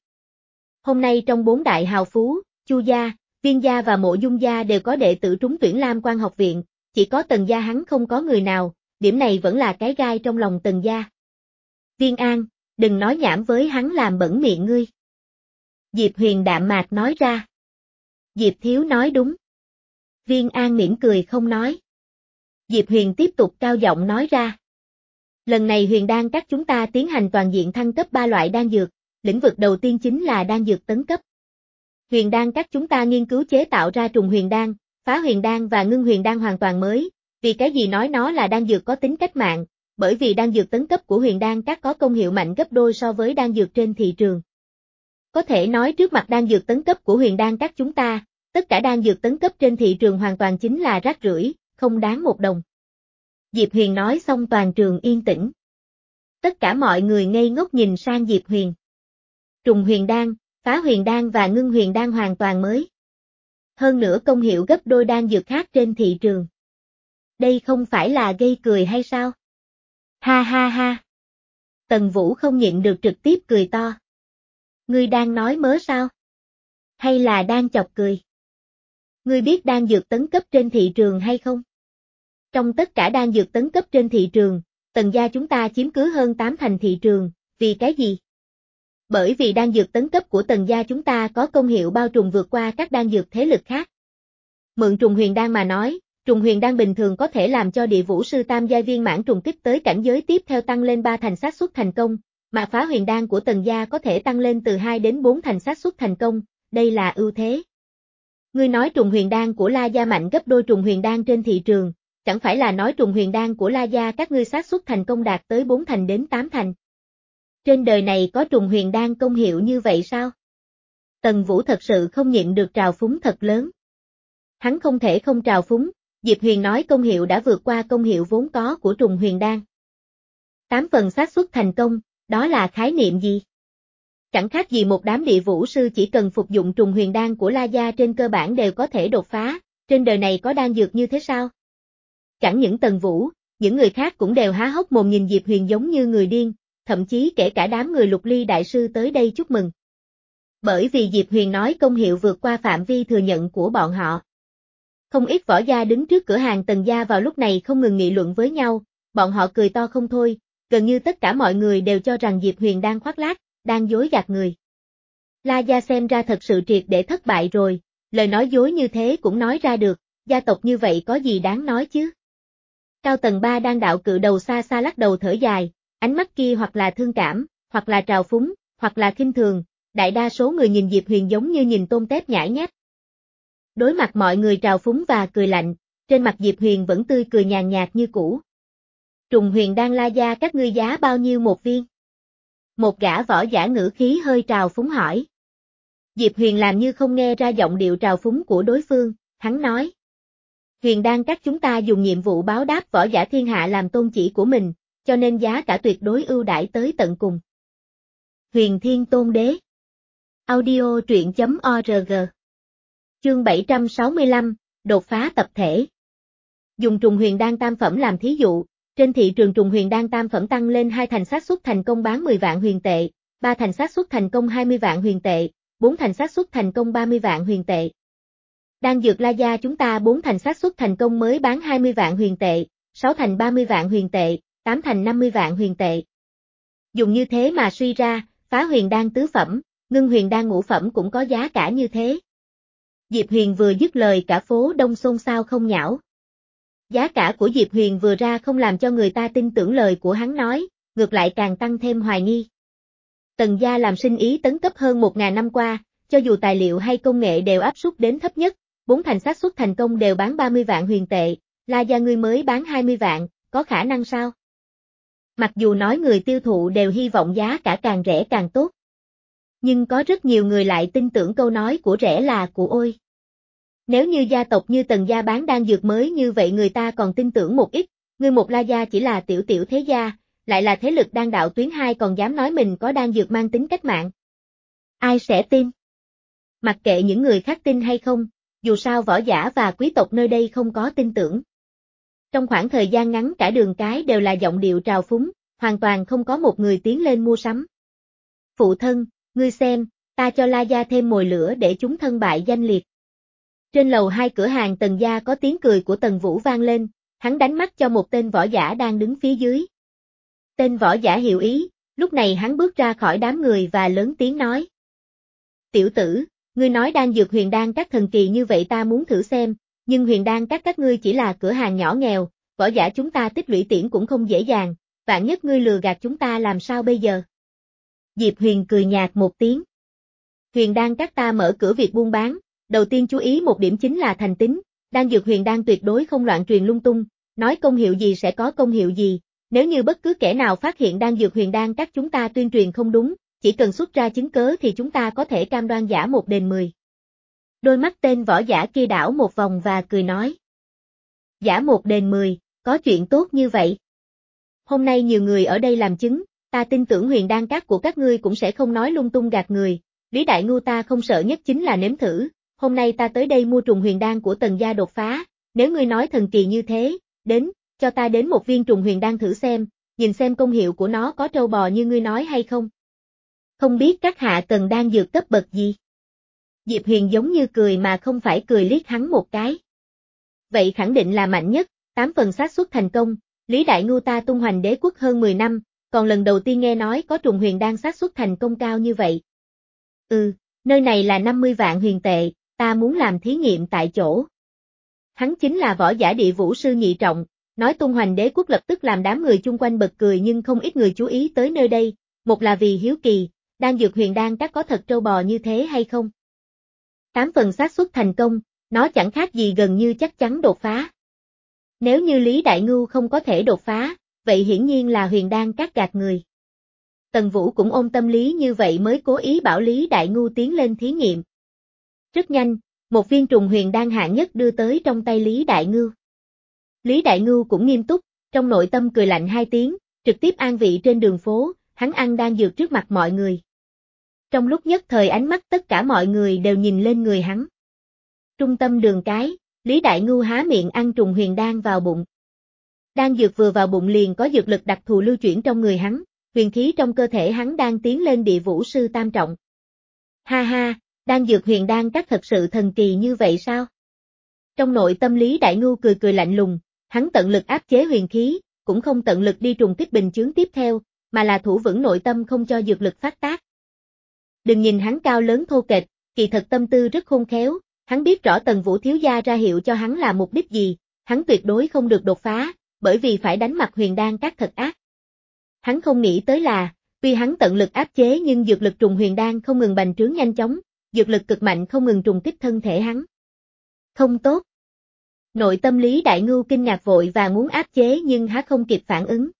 Hôm nay trong bốn đại hào phú, Chu gia, Viên gia và Mộ Dung gia đều có đệ tử trúng tuyển Lam Quan học viện, chỉ có Tần gia hắn không có người nào, điểm này vẫn là cái gai trong lòng Tần gia. Viên An, đừng nói nhảm với hắn làm bẩn miệng ngươi. Diệp Huyền đạm mạc nói ra. Diệp thiếu nói đúng. Viên An mỉm cười không nói. Diệp Huyền tiếp tục cao giọng nói ra. Lần này Huyền Đan các chúng ta tiến hành toàn diện thăng cấp ba loại đan dược, lĩnh vực đầu tiên chính là đan dược tấn cấp. Huyền Đan các chúng ta nghiên cứu chế tạo ra trùng huyền đan, phá huyền đan và ngưng huyền đan hoàn toàn mới, vì cái gì nói nó là đan dược có tính cách mạng, bởi vì đan dược tấn cấp của Huyền Đan các có công hiệu mạnh gấp đôi so với đan dược trên thị trường. Có thể nói trước mặt đan dược tấn cấp của Huyền Đan các chúng ta, tất cả đan dược tấn cấp trên thị trường hoàn toàn chính là rác rưởi, không đáng một đồng. Diệp Huyền nói xong toàn trường yên tĩnh. Tất cả mọi người ngây ngốc nhìn sang Diệp Huyền. Trùng huyền đan, phá huyền đan và ngưng huyền đan hoàn toàn mới. Hơn nữa công hiệu gấp đôi đan dược khác trên thị trường. Đây không phải là gây cười hay sao? Ha ha ha. Tần Vũ không nhịn được trực tiếp cười to. Ngươi đang nói mớ sao? Hay là đang chọc cười? Ngươi biết đan dược tấn cấp trên thị trường hay không? Trong tất cả đan dược tấn cấp trên thị trường, Tần gia chúng ta chiếm cứ hơn tám thành thị trường, vì cái gì? Bởi vì đan dược tấn cấp của Tần gia chúng ta có công hiệu bao trùm vượt qua các đan dược thế lực khác. Mượn trùng huyền đan mà nói, trùng huyền đan bình thường có thể làm cho địa vũ sư tam giai viên mãn trùng kích tới cảnh giới tiếp theo tăng lên ba thành xác suất thành công, mà phá huyền đan của Tần gia có thể tăng lên từ hai đến bốn thành xác suất thành công, đây là ưu thế. Ngươi nói trùng huyền đan của La gia mạnh gấp đôi trùng huyền đan trên thị trường, chẳng phải là nói trùng huyền đan của La gia các ngươi xác suất thành công đạt tới bốn thành đến tám thành. Trên đời này có trùng huyền đan công hiệu như vậy sao? Tần Vũ thật sự không nhịn được trào phúng thật lớn. Hắn không thể không trào phúng, Diệp Huyền nói công hiệu đã vượt qua công hiệu vốn có của trùng huyền đan. tám phần xác suất thành công, đó là khái niệm gì? Chẳng khác gì một đám địa vũ sư chỉ cần phục dụng trùng huyền đan của La gia trên cơ bản đều có thể đột phá, trên đời này có đan dược như thế sao? Chẳng những Tần Vũ, những người khác cũng đều há hốc mồm nhìn Diệp Huyền giống như người điên, thậm chí kể cả đám người Lục Ly đại sư tới đây chúc mừng. Bởi vì Diệp Huyền nói công hiệu vượt qua phạm vi thừa nhận của bọn họ. Không ít võ gia đứng trước cửa hàng Tần gia vào lúc này không ngừng nghị luận với nhau, bọn họ cười to không thôi, gần như tất cả mọi người đều cho rằng Diệp Huyền đang khoác lác, đang dối gạt người. La gia xem ra thật sự triệt để thất bại rồi, lời nói dối như thế cũng nói ra được, gia tộc như vậy có gì đáng nói chứ? Cao tầng ba đang đạo cự đầu xa xa lắc đầu thở dài, ánh mắt kia hoặc là thương cảm, hoặc là trào phúng, hoặc là khinh thường, đại đa số người nhìn Diệp Huyền giống như nhìn tôm tép nhãi nhép. Đối mặt mọi người trào phúng và cười lạnh, trên mặt Diệp Huyền vẫn tươi cười nhàn nhạt như cũ. Trùng huyền đan la gia các ngươi giá bao nhiêu một viên? Một gã võ giả ngữ khí hơi trào phúng hỏi. Diệp Huyền làm như không nghe ra giọng điệu trào phúng của đối phương, hắn nói. Huyền đan các chúng ta dùng nhiệm vụ báo đáp võ giả thiên hạ làm tôn chỉ của mình, cho nên giá cả tuyệt đối ưu đãi tới tận cùng. Huyền Thiên Tôn Đế. Audio truyện chấm org. Chương bảy trăm sáu mươi lăm, đột phá tập thể. Dùng trùng huyền đan tam phẩm làm thí dụ, trên thị trường trùng huyền đan tam phẩm tăng lên hai thành xác suất thành công bán mười vạn huyền tệ, ba thành xác suất thành công hai mươi vạn huyền tệ, bốn thành xác suất thành công ba mươi vạn huyền tệ. Đan dược La gia chúng ta bốn thành xác suất thành công mới bán hai mươi vạn huyền tệ, sáu thành ba mươi vạn huyền tệ, tám thành năm mươi vạn huyền tệ. Dùng như thế mà suy ra, phá huyền đan tứ phẩm, ngưng huyền đan ngũ phẩm cũng có giá cả như thế. Diệp Huyền vừa dứt lời cả phố đông xôn xao không nhão. Giá cả của Diệp Huyền vừa ra không làm cho người ta tin tưởng lời của hắn nói, ngược lại càng tăng thêm hoài nghi. Tần gia làm sinh ý tấn cấp hơn một ngàn năm qua, cho dù tài liệu hay công nghệ đều áp suất đến thấp nhất, bốn thành xác suất thành công đều bán ba mươi vạn huyền tệ, La gia ngươi mới bán hai mươi vạn, có khả năng sao? Mặc dù nói người tiêu thụ đều hy vọng giá cả càng rẻ càng tốt. Nhưng có rất nhiều người lại tin tưởng câu nói của rẻ là của ôi. Nếu như gia tộc như Tần gia bán đan dược mới như vậy người ta còn tin tưởng một ít, ngươi một La gia chỉ là tiểu tiểu thế gia, lại là thế lực đan đạo tuyến hai còn dám nói mình có đan dược mang tính cách mạng. Ai sẽ tin? Mặc kệ những người khác tin hay không, dù sao võ giả và quý tộc nơi đây không có tin tưởng. Trong khoảng thời gian ngắn cả đường cái đều là giọng điệu trào phúng, hoàn toàn không có một người tiến lên mua sắm. Phụ thân, ngươi xem, ta cho La gia thêm mồi lửa để chúng thân bại danh liệt. Trên lầu hai cửa hàng Tần gia có tiếng cười của Tần Vũ vang lên, hắn đánh mắt cho một tên võ giả đang đứng phía dưới. Tên võ giả hiểu ý, lúc này hắn bước ra khỏi đám người và lớn tiếng nói. Tiểu tử, ngươi nói đan dược huyền đan các thần kỳ như vậy ta muốn thử xem, nhưng huyền đan các các ngươi chỉ là cửa hàng nhỏ nghèo, võ giả chúng ta tích lũy tiền cũng không dễ dàng, vạn nhất ngươi lừa gạt chúng ta làm sao bây giờ? Diệp Huyền cười nhạt một tiếng. Huyền đan các ta mở cửa việc buôn bán, đầu tiên chú ý một điểm chính là thành tín, đan dược huyền đan tuyệt đối không loạn truyền lung tung, nói công hiệu gì sẽ có công hiệu gì, nếu như bất cứ kẻ nào phát hiện đan dược huyền đan các chúng ta tuyên truyền không đúng, chỉ cần xuất ra chứng cớ thì chúng ta có thể cam đoan giả một đền mười. Đôi mắt tên võ giả kia đảo một vòng và cười nói. Giả một đền mười, có chuyện tốt như vậy. Hôm nay nhiều người ở đây làm chứng, ta tin tưởng huyền đan các của các ngươi cũng sẽ không nói lung tung gạt người, Lý Đại Ngưu ta không sợ nhất chính là nếm thử, hôm nay ta tới đây mua trùng huyền đan của Tần gia đột phá, nếu ngươi nói thần kỳ như thế, đến, cho ta đến một viên trùng huyền đan thử xem, nhìn xem công hiệu của nó có trâu bò như ngươi nói hay không. Không biết các hạ cần đan dược cấp bậc gì? Diệp Huyền giống như cười mà không phải cười liếc hắn một cái. Vậy khẳng định là mạnh nhất, tám phần xác suất thành công, Lý Đại Ngưu ta tung hoành đế quốc hơn mười năm, còn lần đầu tiên nghe nói có trùng huyền đan xác suất thành công cao như vậy. Ừ, nơi này là năm mươi vạn huyền tệ, ta muốn làm thí nghiệm tại chỗ. Hắn chính là võ giả địa vũ sư nhị trọng, nói tung hoành đế quốc lập tức làm đám người chung quanh bật cười nhưng không ít người chú ý tới nơi đây, một là vì hiếu kỳ, đan dược huyền đan các có thật trâu bò như thế hay không? Tám phần xác suất thành công, nó chẳng khác gì gần như chắc chắn đột phá. Nếu như Lý Đại Ngưu không có thể đột phá, vậy hiển nhiên là huyền đan các gạt người. Tần Vũ cũng ôm tâm lý như vậy mới cố ý bảo Lý Đại Ngưu tiến lên thí nghiệm. Rất nhanh, một viên trùng huyền đan hạng nhất đưa tới trong tay Lý Đại Ngưu. Lý Đại Ngưu cũng nghiêm túc, trong nội tâm cười lạnh hai tiếng, trực tiếp an vị trên đường phố, hắn ăn đan dược trước mặt mọi người. Trong lúc nhất thời ánh mắt tất cả mọi người đều nhìn lên người hắn. Trung tâm đường cái, Lý Đại Ngưu há miệng ăn trùng huyền đan vào bụng. Đan dược vừa vào bụng liền có dược lực đặc thù lưu chuyển trong người hắn, huyền khí trong cơ thể hắn đang tiến lên địa vũ sư tam trọng. Ha ha, đan dược huyền đan các thật sự thần kỳ như vậy sao? Trong nội tâm Lý Đại Ngưu cười cười lạnh lùng, hắn tận lực áp chế huyền khí, cũng không tận lực đi trùng kích bình chướng tiếp theo, mà là thủ vững nội tâm không cho dược lực phát tác. Đừng nhìn hắn cao lớn thô kệch, kỳ thật tâm tư rất khôn khéo, hắn biết rõ Tần Vũ thiếu gia ra hiệu cho hắn là mục đích gì, hắn tuyệt đối không được đột phá, bởi vì phải đánh mặt huyền đan các thật ác. Hắn không nghĩ tới là, tuy hắn tận lực áp chế nhưng dược lực trùng huyền đan không ngừng bành trướng nhanh chóng, dược lực cực mạnh không ngừng trùng kích thân thể hắn. Không tốt. Nội tâm Lý Đại Ngưu kinh ngạc vội và muốn áp chế nhưng há không kịp phản ứng.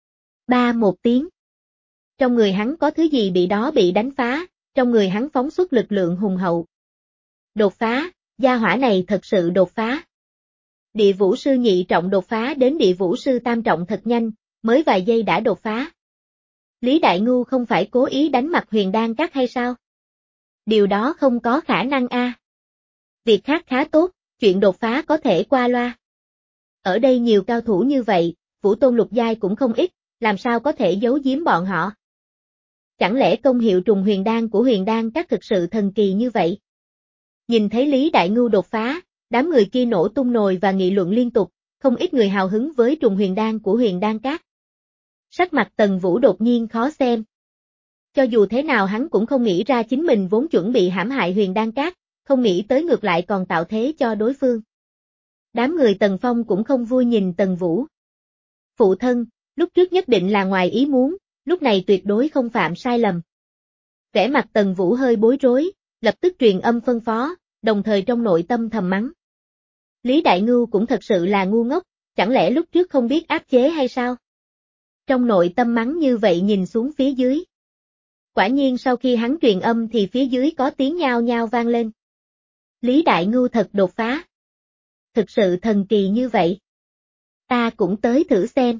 Ba một tiếng. Trong người hắn có thứ gì bị đó bị đánh phá, trong người hắn phóng xuất lực lượng hùng hậu. Đột phá, gia hỏa này thật sự đột phá. Địa vũ sư nhị trọng đột phá đến địa vũ sư tam trọng thật nhanh, mới vài giây đã đột phá. Lý Đại Ngưu không phải cố ý đánh mặt Huyền Đan Các hay sao? Điều đó không có khả năng a. À. Việc khác khá tốt, chuyện đột phá có thể qua loa. Ở đây nhiều cao thủ như vậy, vũ tôn lục giai cũng không ít, làm sao có thể giấu giếm bọn họ? Chẳng lẽ công hiệu trùng huyền đan của Huyền Đan Các thực sự thần kỳ như vậy? Nhìn thấy Lý Đại Ngưu đột phá, đám người kia nổ tung nồi và nghị luận liên tục, không ít người hào hứng với trùng huyền đan của Huyền Đan Các. Sắc mặt Tần Vũ đột nhiên khó xem. Cho dù thế nào hắn cũng không nghĩ ra chính mình vốn chuẩn bị hãm hại Huyền Đan Các, không nghĩ tới ngược lại còn tạo thế cho đối phương. Đám người Tần Phong cũng không vui nhìn Tần Vũ. Phụ thân, lúc trước nhất định là ngoài ý muốn, lúc này tuyệt đối không phạm sai lầm. Vẻ mặt Tần Vũ hơi bối rối, lập tức truyền âm phân phó, đồng thời trong nội tâm thầm mắng. Lý Đại Ngưu cũng thật sự là ngu ngốc, chẳng lẽ lúc trước không biết áp chế hay sao? Trong nội tâm mắng như vậy nhìn xuống phía dưới. Quả nhiên sau khi hắn truyền âm thì phía dưới có tiếng nhao nhao vang lên. Lý Đại Ngưu thật đột phá. Thực sự thần kỳ như vậy. Ta cũng tới thử xem.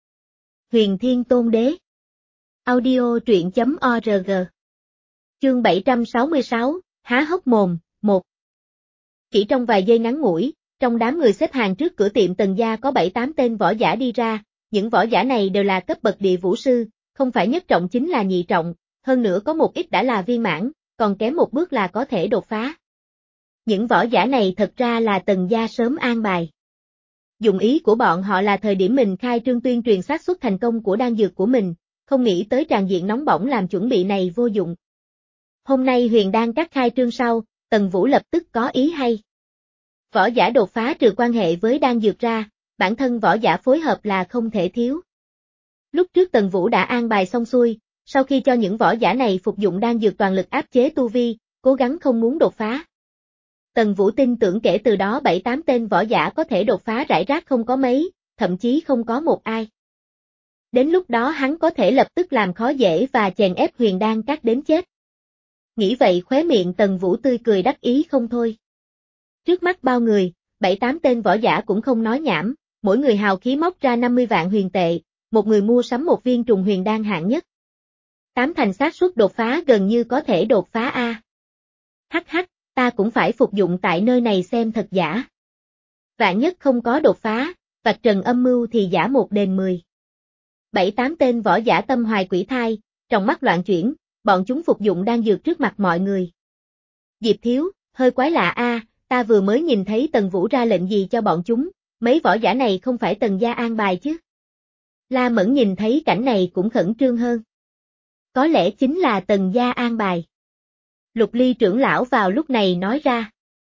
Huyền Thiên Tôn Đế. Audio truyện chấm org. Chương bảy trăm sáu mươi sáu, há hốc mồm, một. Chỉ trong vài giây ngắn ngủi, trong đám người xếp hàng trước cửa tiệm Tần gia có bảy tám tên võ giả đi ra, những võ giả này đều là cấp bậc địa vũ sư, không phải nhất trọng chính là nhị trọng, hơn nữa có một ít đã là viên mãn, còn kém một bước là có thể đột phá. Những võ giả này thật ra là Tần gia sớm an bài. Dụng ý của bọn họ là thời điểm mình khai trương tuyên truyền xác suất thành công của đan dược của mình, không nghĩ tới tràn diện nóng bỏng làm chuẩn bị này vô dụng. Hôm nay Huyền Đan Các khai trương sau, Tần Vũ lập tức có ý hay. Võ giả đột phá trừ quan hệ với đan dược ra, bản thân võ giả phối hợp là không thể thiếu. Lúc trước Tần Vũ đã an bài xong xuôi, sau khi cho những võ giả này phục dụng đan dược toàn lực áp chế tu vi, cố gắng không muốn đột phá. Tần Vũ tin tưởng kể từ đó bảy tám tên võ giả có thể đột phá rải rác không có mấy, thậm chí không có một ai. Đến lúc đó hắn có thể lập tức làm khó dễ và chèn ép Huyền Đan Các đến chết. Nghĩ vậy khóe miệng Tần Vũ tươi cười đắc ý không thôi. Trước mắt bao người, bảy tám tên võ giả cũng không nói nhảm, mỗi người hào khí móc ra năm mươi vạn huyền tệ, một người mua sắm một viên trùng huyền đan hạng nhất. Tám thành xác suất đột phá gần như có thể đột phá a. Hắc hắc, ta cũng phải phục dụng tại nơi này xem thật giả. Vạn nhất không có đột phá, vạch trần âm mưu thì giả một đền mười. Bảy tám tên võ giả tâm hoài quỷ thai, trong mắt loạn chuyển, bọn chúng phục dụng đan dược trước mặt mọi người. Diệp Thiếu, hơi quái lạ a, ta vừa mới nhìn thấy Tần Vũ ra lệnh gì cho bọn chúng, mấy võ giả này không phải Tần gia an bài chứ. La Mẫn nhìn thấy cảnh này cũng khẩn trương hơn. Có lẽ chính là Tần gia an bài. Lục Ly trưởng lão vào lúc này nói ra.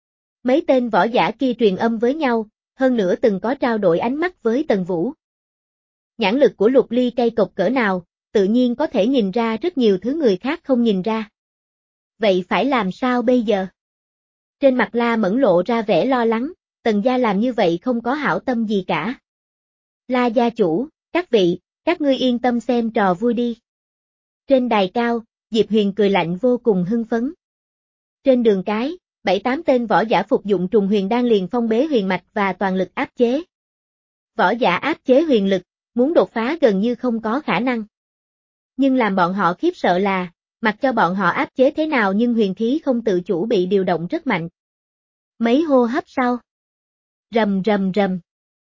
Mấy tên võ giả kia truyền âm với nhau, hơn nữa từng có trao đổi ánh mắt với Tần Vũ. Nhãn lực của Lục Ly cây cộc cỡ nào, tự nhiên có thể nhìn ra rất nhiều thứ người khác không nhìn ra. Vậy phải làm sao bây giờ? Trên mặt La Mẫn lộ ra vẻ lo lắng, Tần gia làm như vậy không có hảo tâm gì cả. La gia chủ, các vị, các ngươi yên tâm xem trò vui đi. Trên đài cao, Diệp Huyền cười lạnh vô cùng hưng phấn. Trên đường cái, bảy tám tên võ giả phục dụng trùng huyền đan liền phong bế huyền mạch và toàn lực áp chế. Võ giả áp chế huyền lực, muốn đột phá gần như không có khả năng. Nhưng làm bọn họ khiếp sợ là, mặc cho bọn họ áp chế thế nào nhưng huyền khí không tự chủ bị điều động rất mạnh. Mấy hô hấp sau. Rầm rầm rầm.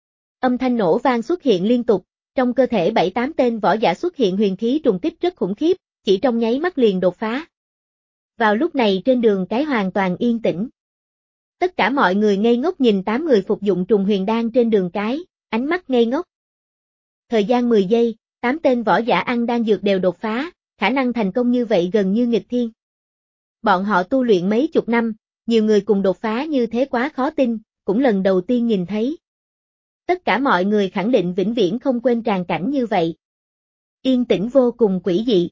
Âm thanh nổ vang xuất hiện liên tục, trong cơ thể bảy tám tên võ giả xuất hiện huyền khí trùng kích rất khủng khiếp, chỉ trong nháy mắt liền đột phá. Vào lúc này trên đường cái hoàn toàn yên tĩnh. Tất cả mọi người ngây ngốc nhìn tám người phục dụng trùng huyền đan trên đường cái, ánh mắt ngây ngốc. Thời gian mười giây, tám tên võ giả ăn đan dược đều đột phá, khả năng thành công như vậy gần như nghịch thiên. Bọn họ tu luyện mấy chục năm, nhiều người cùng đột phá như thế quá khó tin, cũng lần đầu tiên nhìn thấy. Tất cả mọi người khẳng định vĩnh viễn không quên tràng cảnh như vậy. Yên tĩnh vô cùng quỷ dị.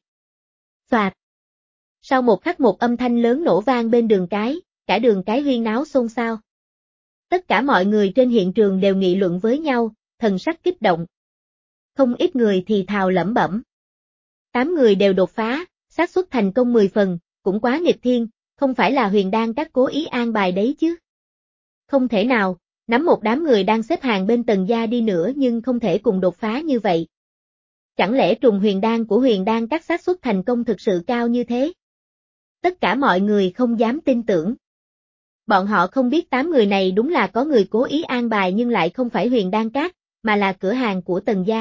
Xoạt. Sau một khắc một âm thanh lớn nổ vang bên đường cái, cả đường cái huyên náo xôn xao. Tất cả mọi người trên hiện trường đều nghị luận với nhau, thần sắc kích động. Không ít người thì thào lẩm bẩm. Tám người đều đột phá, xác suất thành công mười phần, cũng quá nghịch thiên, không phải là Huyền Đan Các cố ý an bài đấy chứ. Không thể nào, nắm một đám người đang xếp hàng bên Tần gia đi nữa nhưng không thể cùng đột phá như vậy. Chẳng lẽ trùng huyền đan của Huyền Đan Các xác suất thành công thực sự cao như thế? Tất cả mọi người không dám tin tưởng. Bọn họ không biết tám người này đúng là có người cố ý an bài nhưng lại không phải Huyền Đan Các, mà là cửa hàng của Tần gia.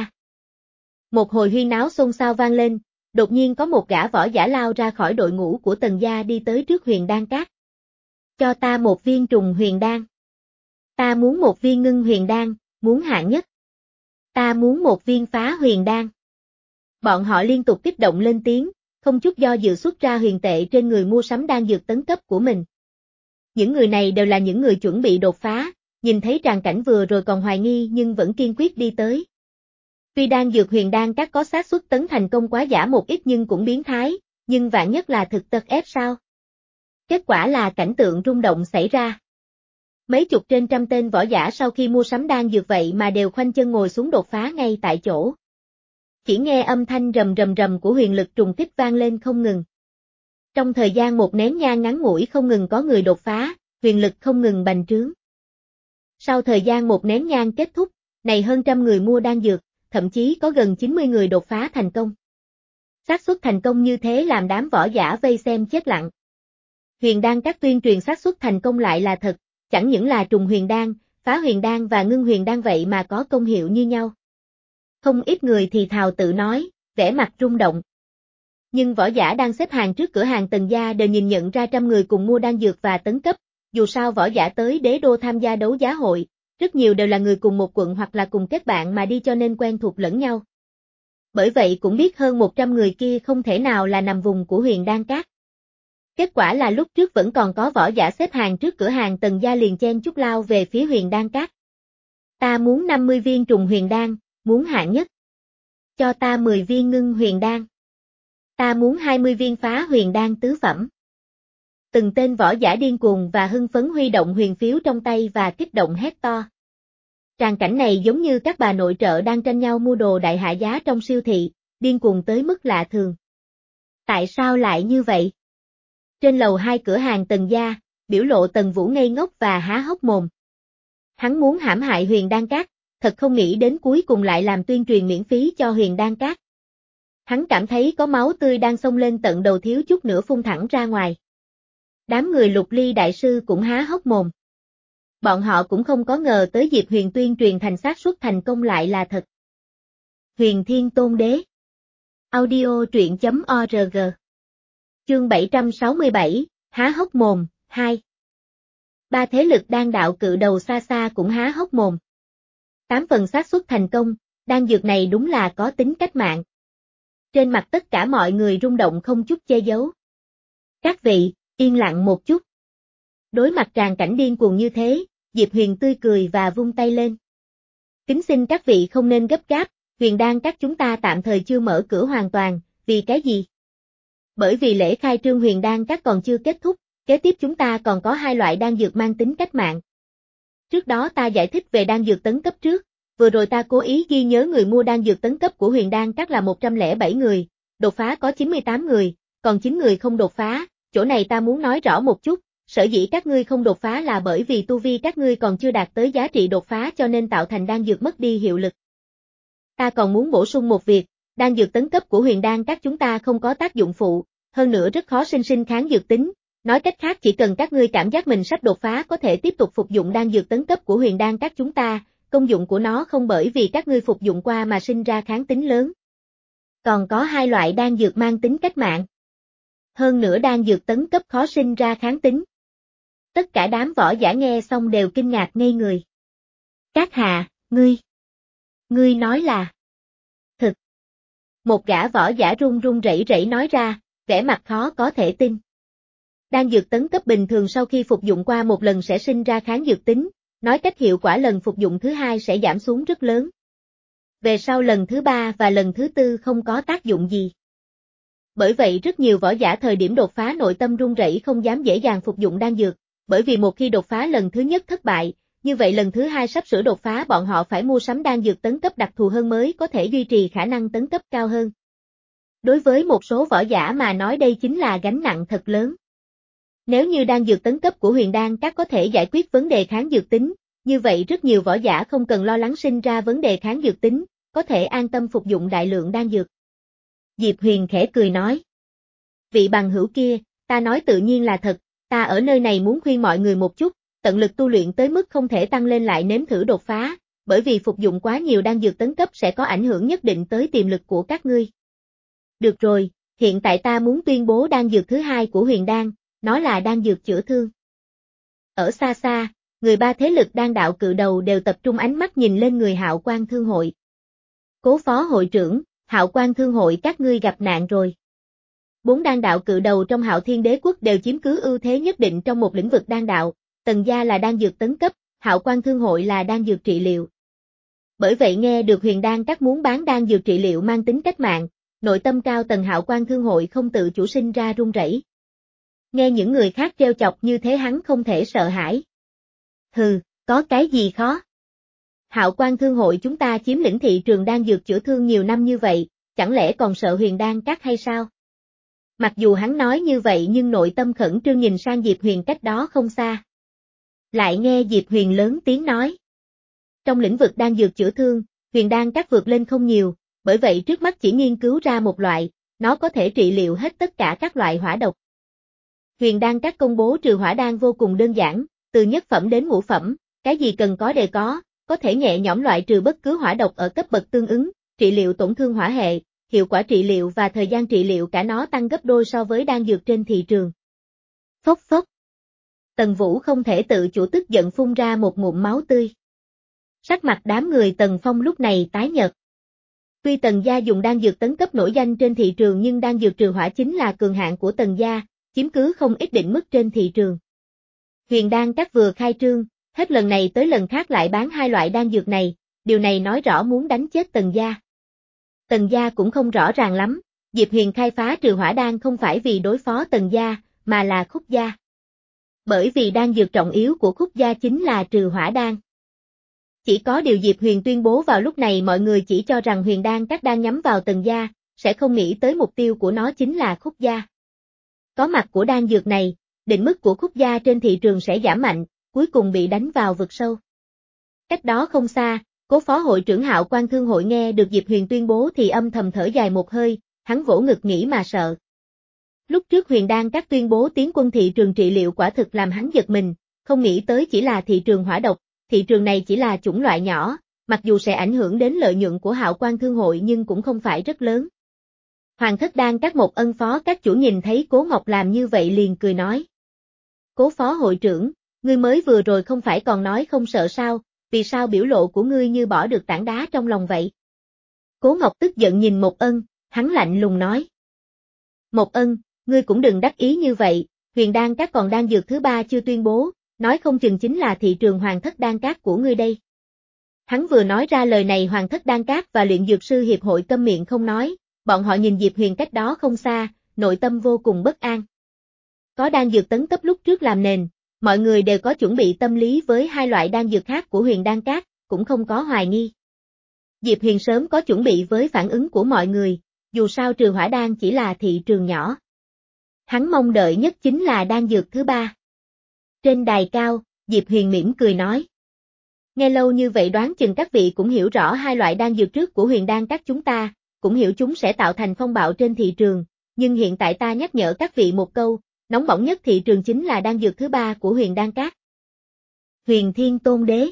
Một hồi huyên náo xôn xao vang lên, đột nhiên có một gã võ giả lao ra khỏi đội ngũ của Tần gia đi tới trước Huyền Đan Các. Cho ta một viên trùng huyền đan. Ta muốn một viên ngưng huyền đan, muốn hạng nhất. Ta muốn một viên phá huyền đan. Bọn họ liên tục kích động lên tiếng, không chút do dự xuất ra huyền tệ trên người mua sắm đan dược tấn cấp của mình. Những người này đều là những người chuẩn bị đột phá, nhìn thấy tràng cảnh vừa rồi còn hoài nghi nhưng vẫn kiên quyết đi tới. Tuy đan dược Huyền Đan Các có xác suất tấn thành công quá giả một ít nhưng cũng biến thái, nhưng vạn nhất là thực tật ép sao? Kết quả là cảnh tượng rung động xảy ra. Mấy chục trên trăm tên võ giả sau khi mua sắm đan dược vậy mà đều khoanh chân ngồi xuống đột phá ngay tại chỗ. Chỉ nghe âm thanh rầm rầm rầm của huyền lực trùng kích vang lên không ngừng. Trong thời gian một nén nhang ngắn ngủi không ngừng có người đột phá, huyền lực không ngừng bành trướng. Sau thời gian một nén nhang kết thúc, này hơn trăm người mua đan dược, thậm chí có gần chín mươi người đột phá thành công. Xác suất thành công như thế làm đám võ giả vây xem chết lặng. Huyền Đan Các tuyên truyền xác suất thành công lại là thật, chẳng những là trùng huyền đan, phá huyền đan và ngưng huyền đan vậy mà có công hiệu như nhau. Không ít người thì thào tự nói, vẻ mặt rung động. Nhưng võ giả đang xếp hàng trước cửa hàng Tần gia đều nhìn nhận ra trăm người cùng mua đan dược và tấn cấp, dù sao võ giả tới đế đô tham gia đấu giá hội, rất nhiều đều là người cùng một quận hoặc là cùng kết bạn mà đi cho nên quen thuộc lẫn nhau. Bởi vậy cũng biết hơn một trăm người kia không thể nào là nằm vùng của Huyền Đan Các. Kết quả là lúc trước vẫn còn có võ giả xếp hàng trước cửa hàng Tần gia liền chen chúc lao về phía Huyền Đan Các. Ta muốn năm mươi viên trùng huyền đan, muốn hạng nhất. Cho ta mười viên ngưng huyền đan. Ta muốn hai mươi viên phá huyền đan tứ phẩm. Từng tên võ giả điên cuồng và hưng phấn huy động huyền phiếu trong tay và kích động hét to. Tràng cảnh này giống như các bà nội trợ đang tranh nhau mua đồ đại hạ giá trong siêu thị, điên cuồng tới mức lạ thường. Tại sao lại như vậy? Trên lầu hai cửa hàng Tần gia, biểu lộ Tần Vũ ngây ngốc và há hốc mồm. Hắn muốn hãm hại Huyền Đan Các, thật không nghĩ đến cuối cùng lại làm tuyên truyền miễn phí cho Huyền Đan Các. Hắn cảm thấy có máu tươi đang xông lên tận đầu thiếu chút nữa phun thẳng ra ngoài. Đám người Lục Ly đại sư cũng há hốc mồm. Bọn họ cũng không có ngờ tới Diệp Huyền tuyên truyền thành xác suất thành công lại là thật. Huyền Thiên Tôn Đế. Audio truyện chấm org. Chương bảy trăm sáu mươi bảy, há hốc mồm, hai. Ba thế lực đan đạo cự đầu xa xa cũng há hốc mồm. Tám phần xác suất thành công, đan dược này đúng là có tính cách mạng. Trên mặt tất cả mọi người rung động không chút che giấu. Các vị, yên lặng một chút. Đối mặt tràng cảnh điên cuồng như thế, Diệp Huyền tươi cười và vung tay lên. Kính xin các vị không nên gấp gáp, Huyền Đan Các chúng ta tạm thời chưa mở cửa hoàn toàn, vì cái gì? Bởi vì lễ khai trương Huyền Đan Các còn chưa kết thúc, kế tiếp chúng ta còn có hai loại đan dược mang tính cách mạng. Trước đó ta giải thích về đan dược tấn cấp trước, vừa rồi ta cố ý ghi nhớ người mua đan dược tấn cấp của Huyền Đan Các là một trăm lẻ bảy người, đột phá có chín mươi tám người, còn chín người không đột phá, chỗ này ta muốn nói rõ một chút, sở dĩ các ngươi không đột phá là bởi vì tu vi các ngươi còn chưa đạt tới giá trị đột phá cho nên tạo thành đan dược mất đi hiệu lực. Ta còn muốn bổ sung một việc, đan dược tấn cấp của Huyền Đan Các chúng ta không có tác dụng phụ, hơn nữa rất khó sinh sinh kháng dược tính. Nói cách khác chỉ cần các ngươi cảm giác mình sắp đột phá có thể tiếp tục phục dụng đan dược tấn cấp của Huyền Đan Các chúng ta, công dụng của nó không bởi vì các ngươi phục dụng qua mà sinh ra kháng tính lớn. Còn có hai loại đan dược mang tính cách mạng. Hơn nữa đan dược tấn cấp khó sinh ra kháng tính. Tất cả đám võ giả nghe xong đều kinh ngạc ngây người. Các hạ, ngươi, ngươi nói là thực. Một gã võ giả run run rẩy rẩy nói ra, vẻ mặt khó có thể tin. Đan dược tấn cấp bình thường sau khi phục dụng qua một lần sẽ sinh ra kháng dược tính, nói cách hiệu quả lần phục dụng thứ hai sẽ giảm xuống rất lớn. Về sau lần thứ ba và lần thứ tư không có tác dụng gì. Bởi vậy rất nhiều võ giả thời điểm đột phá nội tâm run rẩy không dám dễ dàng phục dụng đan dược, bởi vì một khi đột phá lần thứ nhất thất bại, như vậy lần thứ hai sắp sửa đột phá bọn họ phải mua sắm đan dược tấn cấp đặc thù hơn mới có thể duy trì khả năng tấn cấp cao hơn. Đối với một số võ giả mà nói đây chính là gánh nặng thật lớn. Nếu như đan dược tấn cấp của Huyền Đan Các có thể giải quyết vấn đề kháng dược tính, như vậy rất nhiều võ giả không cần lo lắng sinh ra vấn đề kháng dược tính, có thể an tâm phục dụng đại lượng đan dược. Diệp Huyền khẽ cười nói. Vị bằng hữu kia, ta nói tự nhiên là thật, ta ở nơi này muốn khuyên mọi người một chút, tận lực tu luyện tới mức không thể tăng lên lại nếm thử đột phá, bởi vì phục dụng quá nhiều đan dược tấn cấp sẽ có ảnh hưởng nhất định tới tiềm lực của các ngươi. Được rồi, hiện tại ta muốn tuyên bố đan dược thứ hai của Huyền Đan, nó là đan dược chữa thương. Ở xa xa, người ba thế lực đan đạo cự đầu đều tập trung ánh mắt nhìn lên người Hạo Quan Thương hội. Cố phó hội trưởng, Hạo Quan Thương hội các ngươi gặp nạn rồi. Bốn đan đạo cự đầu trong Hạo Thiên Đế quốc đều chiếm cứ ưu thế nhất định trong một lĩnh vực đan đạo, Tần gia là đan dược tấn cấp, Hạo Quan Thương hội là đan dược trị liệu. Bởi vậy nghe được Huyền Đan Các muốn bán đan dược trị liệu mang tính cách mạng, nội tâm cao tầng Hạo Quan Thương hội không tự chủ sinh ra run rẩy. Nghe những người khác trêu chọc như thế hắn không thể sợ hãi. Hừ, có cái gì khó? Hạo Quan Thương hội chúng ta chiếm lĩnh thị trường đan dược chữa thương nhiều năm như vậy, chẳng lẽ còn sợ Huyền Đan Các hay sao? Mặc dù hắn nói như vậy nhưng nội tâm khẩn trương nhìn sang Diệp Huyền cách đó không xa. Lại nghe Diệp Huyền lớn tiếng nói. Trong lĩnh vực đan dược chữa thương, Huyền Đan Các vượt lên không nhiều, bởi vậy trước mắt chỉ nghiên cứu ra một loại, nó có thể trị liệu hết tất cả các loại hỏa độc. Huyền Đan Các công bố trừ hỏa đan vô cùng đơn giản, từ nhất phẩm đến ngũ phẩm, cái gì cần có đều có, có thể nhẹ nhõm loại trừ bất cứ hỏa độc ở cấp bậc tương ứng, trị liệu tổn thương hỏa hệ, hiệu quả trị liệu và thời gian trị liệu cả nó tăng gấp đôi so với đan dược trên thị trường. Phốc phốc. Tần Vũ không thể tự chủ tức giận phun ra một ngụm máu tươi. Sắc mặt đám người Tần Phong lúc này tái nhợt. Tuy Tần gia dùng đan dược tấn cấp nổi danh trên thị trường nhưng đan dược trừ hỏa chính là cường hạng của Tần gia, chiếm cứ không ít định mức trên thị trường. Huyền Đan Các vừa khai trương, hết lần này tới lần khác lại bán hai loại đan dược này, điều này nói rõ muốn đánh chết Tần gia. Tần gia cũng không rõ ràng lắm, Diệp Huyền khai phá trừ hỏa đan không phải vì đối phó Tần gia, mà là Khúc gia. Bởi vì đan dược trọng yếu của Khúc gia chính là trừ hỏa đan. Chỉ có điều Diệp Huyền tuyên bố vào lúc này mọi người chỉ cho rằng Huyền Đan Các đang nhắm vào Tần gia, sẽ không nghĩ tới mục tiêu của nó chính là Khúc gia. Có mặt của đan dược này, định mức của Khúc gia trên thị trường sẽ giảm mạnh, cuối cùng bị đánh vào vực sâu. Cách đó không xa, Cố phó hội trưởng Hạo Quan Thương hội nghe được Diệp Huyền tuyên bố thì âm thầm thở dài một hơi, hắn vỗ ngực nghĩ mà sợ. Lúc trước Huyền Đan Các tuyên bố tiến quân thị trường trị liệu quả thực làm hắn giật mình, không nghĩ tới chỉ là thị trường hỏa độc, thị trường này chỉ là chủng loại nhỏ, mặc dù sẽ ảnh hưởng đến lợi nhuận của Hạo Quan Thương hội nhưng cũng không phải rất lớn. Hoàng Thất Đan Các một ân phó các chủ nhìn thấy Cố Ngọc làm như vậy liền cười nói. Cố phó hội trưởng, ngươi mới vừa rồi không phải còn nói không sợ sao, vì sao biểu lộ của ngươi như bỏ được tảng đá trong lòng vậy? Cố Ngọc tức giận nhìn Một Ân, hắn lạnh lùng nói. Một Ân, ngươi cũng đừng đắc ý như vậy, Huyền Đan Các còn đan dược thứ ba chưa tuyên bố, nói không chừng chính là thị trường Hoàng Thất Đan Các của ngươi đây. Hắn vừa nói ra lời này Hoàng Thất Đan Các và Luyện Dược Sư Hiệp hội câm miệng không nói, bọn họ nhìn Diệp Huyền cách đó không xa, nội tâm vô cùng bất an. Có đan dược tấn cấp lúc trước làm nền, mọi người đều có chuẩn bị tâm lý với hai loại đan dược khác của Huyền Đan Các, cũng không có hoài nghi. Diệp Huyền sớm có chuẩn bị với phản ứng của mọi người, dù sao trừ hỏa đan chỉ là thị trường nhỏ. Hắn mong đợi nhất chính là đan dược thứ ba. Trên đài cao, Diệp Huyền mỉm cười nói. Nghe lâu như vậy đoán chừng các vị cũng hiểu rõ hai loại đan dược trước của Huyền Đan Các chúng ta, cũng hiểu chúng sẽ tạo thành phong bạo trên thị trường, nhưng hiện tại ta nhắc nhở các vị một câu, nóng bỏng nhất thị trường chính là đan dược thứ ba của Huyền Đan Các. Huyền Thiên Tôn Đế.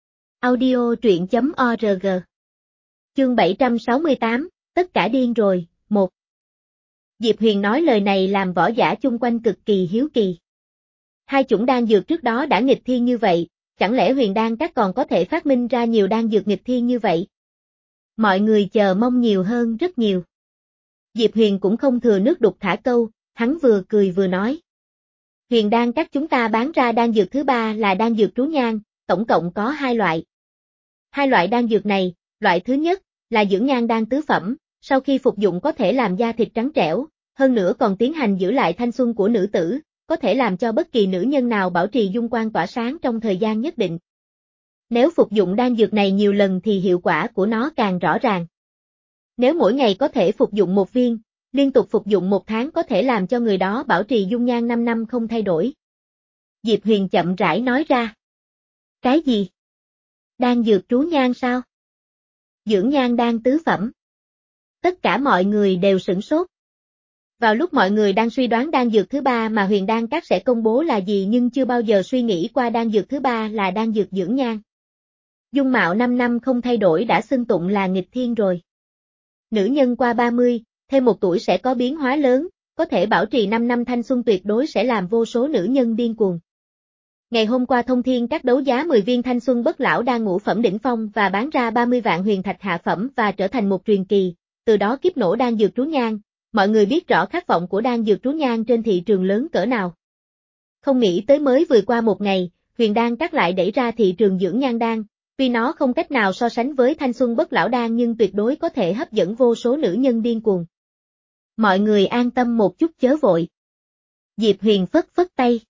Audio truyện chấm org. Chương bảy trăm sáu mươi tám, tất cả điên rồi, một. Diệp Huyền nói lời này làm võ giả chung quanh cực kỳ hiếu kỳ. Hai chủng đan dược trước đó đã nghịch thiên như vậy, chẳng lẽ Huyền Đan Các còn có thể phát minh ra nhiều đan dược nghịch thiên như vậy? Mọi người chờ mong nhiều hơn rất nhiều. Diệp Huyền cũng không thừa nước đục thả câu, hắn vừa cười vừa nói. Huyền Đan Các chúng ta bán ra đan dược thứ ba là đan dược trú nhan, tổng cộng có hai loại. Hai loại đan dược này, loại thứ nhất là dưỡng nhan đan tứ phẩm, sau khi phục dụng có thể làm da thịt trắng trẻo, hơn nữa còn tiến hành giữ lại thanh xuân của nữ tử, có thể làm cho bất kỳ nữ nhân nào bảo trì dung quan tỏa sáng trong thời gian nhất định. Nếu phục dụng đan dược này nhiều lần thì hiệu quả của nó càng rõ ràng. Nếu mỗi ngày có thể phục dụng một viên, liên tục phục dụng một tháng có thể làm cho người đó bảo trì dung nhan năm năm không thay đổi. Diệp Huyền chậm rãi nói ra. Cái gì? Đan dược trú nhan sao? Dưỡng nhan đan tứ phẩm. Tất cả mọi người đều sửng sốt. Vào lúc mọi người đang suy đoán đan dược thứ ba mà Huyền Đan Các sẽ công bố là gì nhưng chưa bao giờ suy nghĩ qua đan dược thứ ba là đan dược dưỡng nhan. Dung mạo năm năm không thay đổi đã xưng tụng là nghịch thiên rồi. Nữ nhân qua ba mươi, thêm một tuổi sẽ có biến hóa lớn, có thể bảo trì năm năm thanh xuân tuyệt đối sẽ làm vô số nữ nhân điên cuồng. Ngày hôm qua Thông Thiên Các đấu giá mười viên thanh xuân bất lão đan ngũ phẩm đỉnh phong và bán ra ba mươi vạn huyền thạch hạ phẩm và trở thành một truyền kỳ, từ đó kiếp nổ đan dược trú nhan, mọi người biết rõ khát vọng của đan dược trú nhan trên thị trường lớn cỡ nào. Không nghĩ tới mới vừa qua một ngày, Huyền Đan Các lại đẩy ra thị trường dưỡng nhan đan, tuy nó không cách nào so sánh với thanh xuân bất lão đan nhưng tuyệt đối có thể hấp dẫn vô số nữ nhân điên cuồng. Mọi người an tâm một chút chớ vội. Diệp Huyền phất phất tay.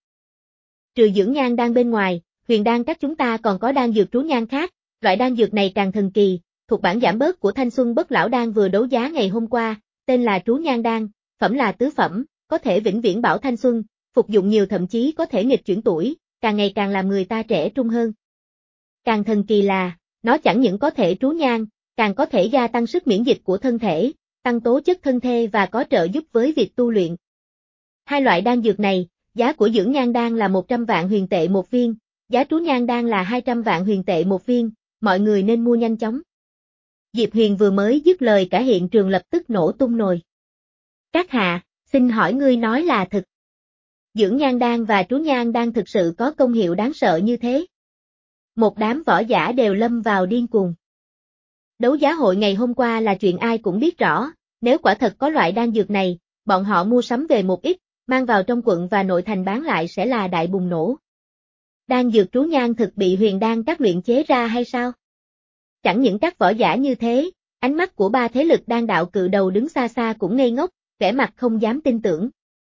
Trừ dưỡng nhan đan bên ngoài, Huyền Đan Các chúng ta còn có đan dược trú nhan khác, loại đan dược này càng thần kỳ, thuộc bản giảm bớt của thanh xuân bất lão đan vừa đấu giá ngày hôm qua, tên là trú nhan đan, phẩm là tứ phẩm, có thể vĩnh viễn bảo thanh xuân, phục dụng nhiều thậm chí có thể nghịch chuyển tuổi, càng ngày càng làm người ta trẻ trung hơn. Càng thần kỳ là, nó chẳng những có thể trú nhan, càng có thể gia tăng sức miễn dịch của thân thể, tăng tố chất thân thể và có trợ giúp với việc tu luyện. Hai loại đan dược này, giá của dưỡng nhan đan là một trăm vạn huyền tệ một viên, giá trú nhan đan là hai trăm vạn huyền tệ một viên, mọi người nên mua nhanh chóng. Diệp Huyền vừa mới dứt lời cả hiện trường lập tức nổ tung nồi. Các hạ, xin hỏi ngươi nói là thực. Dưỡng nhan đan và trú nhan đan thực sự có công hiệu đáng sợ như thế. Một đám võ giả đều lâm vào điên cuồng. Đấu giá hội ngày hôm qua là chuyện ai cũng biết rõ, nếu quả thật có loại đan dược này, bọn họ mua sắm về một ít, mang vào trong quận và nội thành bán lại sẽ là đại bùng nổ. Đan dược trú nhan thực bị Huyền Đan Các luyện chế ra hay sao? Chẳng những các võ giả như thế, ánh mắt của ba thế lực đan đạo cự đầu đứng xa xa cũng ngây ngốc, vẻ mặt không dám tin tưởng.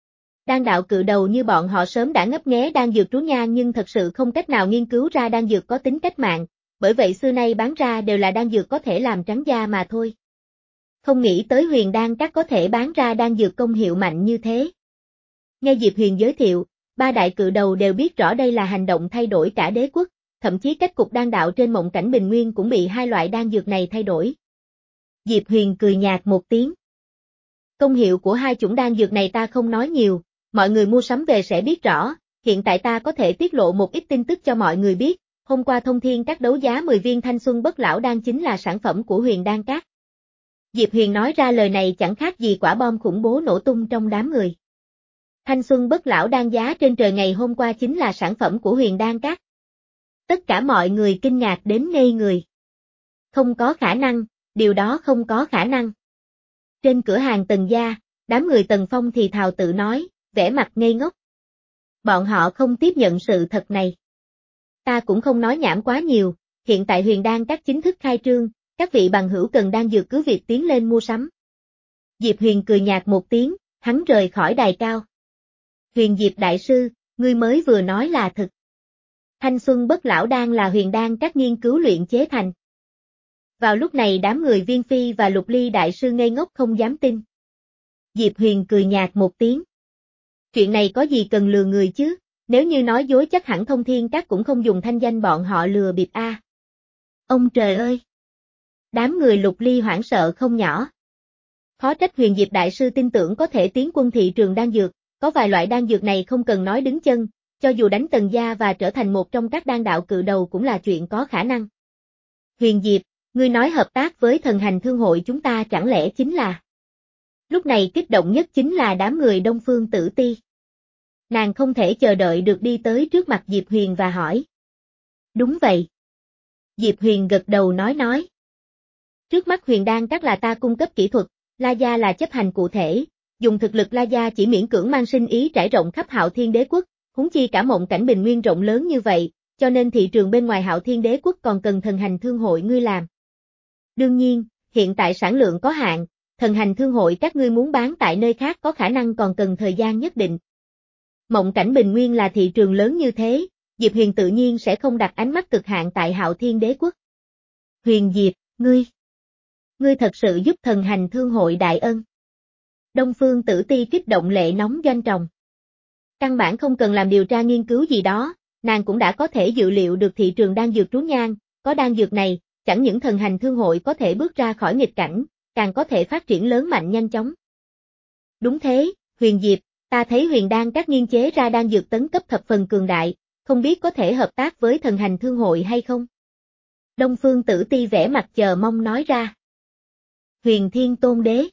Đan đạo cự đầu như bọn họ sớm đã ngấp nghé đan dược trú nhan nhưng thật sự không cách nào nghiên cứu ra đan dược có tính cách mạng, bởi vậy xưa nay bán ra đều là đan dược có thể làm trắng da mà thôi. Không nghĩ tới Huyền Đan Các có thể bán ra đan dược công hiệu mạnh như thế. Nghe Diệp Huyền giới thiệu, ba đại cự đầu đều biết rõ đây là hành động thay đổi cả đế quốc, thậm chí cách cục đan đạo trên mộng cảnh bình nguyên cũng bị hai loại đan dược này thay đổi. Diệp Huyền cười nhạt một tiếng. Công hiệu của hai chủng đan dược này ta không nói nhiều, mọi người mua sắm về sẽ biết rõ, hiện tại ta có thể tiết lộ một ít tin tức cho mọi người biết, hôm qua Thông Thiên Các đấu giá mười viên thanh xuân bất lão đan chính là sản phẩm của Huyền Đan Các. Diệp Huyền nói ra lời này chẳng khác gì quả bom khủng bố nổ tung trong đám người. Thanh xuân bất lão đan giá trên trời ngày hôm qua chính là sản phẩm của Huyền Đan Các. Tất cả mọi người kinh ngạc đến ngây người. Không có khả năng, điều đó không có khả năng. Trên cửa hàng Tần gia, đám người Tần Phong thì thào tự nói, vẻ mặt ngây ngốc. Bọn họ không tiếp nhận sự thật này. Ta cũng không nói nhảm quá nhiều, hiện tại Huyền Đan Các chính thức khai trương, các vị bằng hữu cần đan dược cứ việc tiến lên mua sắm. Diệp Huyền cười nhạt một tiếng, hắn rời khỏi đài cao. Huyền Diệp Đại Sư, ngươi mới vừa nói là thực. Thanh xuân bất lão đan là Huyền Đan Các nghiên cứu luyện chế thành. Vào lúc này đám người Viên Phi và Lục Ly Đại Sư ngây ngốc không dám tin. Diệp Huyền cười nhạt một tiếng. Chuyện này có gì cần lừa người chứ, nếu như nói dối chắc hẳn Thông Thiên Các cũng không dùng thanh danh bọn họ lừa bịp a. À. Ông trời ơi! Đám người Lục Ly hoảng sợ không nhỏ. Khó trách Huyền Diệp Đại Sư tin tưởng có thể tiến quân thị trường đan dược, có vài loại đan dược này không cần nói đứng chân, cho dù đánh Tần gia và trở thành một trong các đan đạo cự đầu cũng là chuyện có khả năng. Huyền Diệp, ngươi nói hợp tác với Thần Hành Thương hội chúng ta chẳng lẽ chính là... Lúc này kích động nhất chính là đám người Đông Phương Tử Ti. Nàng không thể chờ đợi được đi tới trước mặt Diệp Huyền và hỏi. Đúng vậy. Diệp Huyền gật đầu nói nói. Trước mắt Huyền Đan Các là ta cung cấp kỹ thuật, La Gia là chấp hành cụ thể, dùng thực lực La Gia chỉ miễn cưỡng mang sinh ý trải rộng khắp Hạo Thiên Đế quốc, huống chi cả mộng cảnh bình nguyên rộng lớn như vậy, cho nên thị trường bên ngoài Hạo Thiên Đế quốc còn cần Thần Hành Thương hội ngươi làm. Đương nhiên, hiện tại sản lượng có hạn, Thần Hành Thương hội các ngươi muốn bán tại nơi khác có khả năng còn cần thời gian nhất định. Mộng cảnh bình nguyên là thị trường lớn như thế, Diệp Huyền tự nhiên sẽ không đặt ánh mắt cực hạn tại Hạo Thiên Đế Quốc. Huyền Diệp, ngươi, ngươi thật sự giúp thần hành thương hội đại ân. Đông Phương Tử Ti kích động lệ nóng doanh tròng. Căn bản không cần làm điều tra nghiên cứu gì đó, nàng cũng đã có thể dự liệu được thị trường đan dược trú nhang, có đan dược này, chẳng những thần hành thương hội có thể bước ra khỏi nghịch cảnh, càng có thể phát triển lớn mạnh nhanh chóng. Đúng thế, Huyền Diệp, ta thấy Huyền Đan các nghiên chế ra đan dược tấn cấp thập phần cường đại, không biết có thể hợp tác với thần hành thương hội hay không? Đông Phương Tử Ti vẻ mặt chờ mong nói ra. Huyền Thiên Tôn Đế.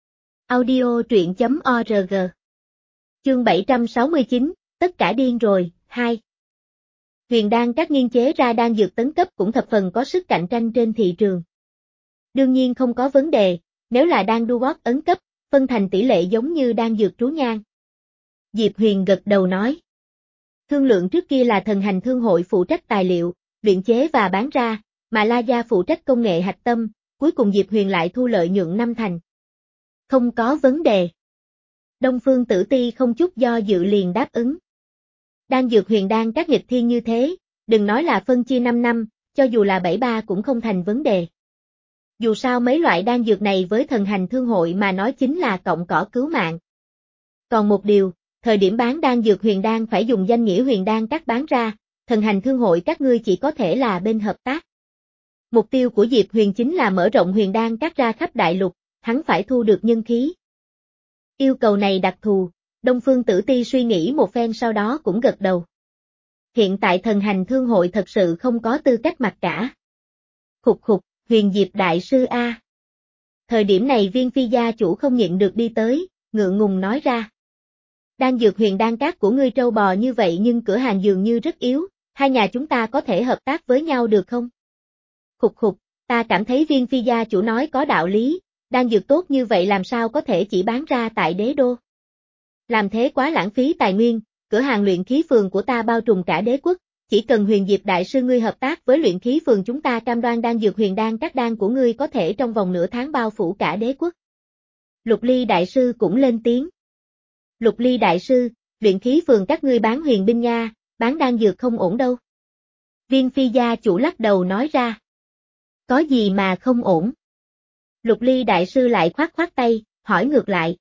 Audio truyện chấm org. Chương bảy trăm sáu mươi chín, tất cả điên rồi, hai. Huyền Đan các nghiên chế ra đan dược tấn cấp cũng thập phần có sức cạnh tranh trên thị trường. Đương nhiên không có vấn đề, nếu là đan đu gót ấn cấp, phân thành tỷ lệ giống như đan dược trú nhang. Diệp Huyền gật đầu nói. Thương lượng trước kia là thần hành thương hội phụ trách tài liệu, luyện chế và bán ra, mà La Gia phụ trách công nghệ hạch tâm, cuối cùng Diệp Huyền lại thu lợi nhuận năm thành. Không có vấn đề. Đông Phương Tử Ti không chút do dự liền đáp ứng. Đan dược Huyền Đan các nghịch thiên như thế, đừng nói là phân chia năm năm, cho dù là bảy ba cũng không thành vấn đề. Dù sao mấy loại đan dược này với thần hành thương hội mà nói chính là cọng cỏ cứu mạng. Còn một điều, thời điểm bán đan dược Huyền Đan phải dùng danh nghĩa Huyền Đan các bán ra, thần hành thương hội các ngươi chỉ có thể là bên hợp tác. Mục tiêu của Diệp Huyền chính là mở rộng Huyền Đan các ra khắp đại lục, hắn phải thu được nhân khí. Yêu cầu này đặc thù, Đông Phương Tử Ti suy nghĩ một phen sau đó cũng gật đầu. Hiện tại thần hành thương hội thật sự không có tư cách mặc cả. Khục khục, Huyền Diệp Đại Sư A. Thời điểm này Viên Phi gia chủ không nhịn được đi tới, ngượng ngùng nói ra. Đan dược Huyền Đan các của ngươi trâu bò như vậy nhưng cửa hàng dường như rất yếu, hai nhà chúng ta có thể hợp tác với nhau được không? Khục khục, ta cảm thấy Viên Phi gia chủ nói có đạo lý, đan dược tốt như vậy làm sao có thể chỉ bán ra tại đế đô. Làm thế quá lãng phí tài nguyên, cửa hàng luyện khí phường của ta bao trùm cả đế quốc, chỉ cần Huyền Diệp Đại Sư ngươi hợp tác với luyện khí phường chúng ta cam đoan đan dược Huyền Đan các đan của ngươi có thể trong vòng nửa tháng bao phủ cả đế quốc. Lục Ly Đại Sư cũng lên tiếng. Lục Ly Đại Sư, luyện khí phường các ngươi bán huyền binh nha, bán đan dược không ổn đâu. Viên Phi gia chủ lắc đầu nói ra. Có gì mà không ổn? Lục Ly Đại Sư lại khoát khoát tay, hỏi ngược lại.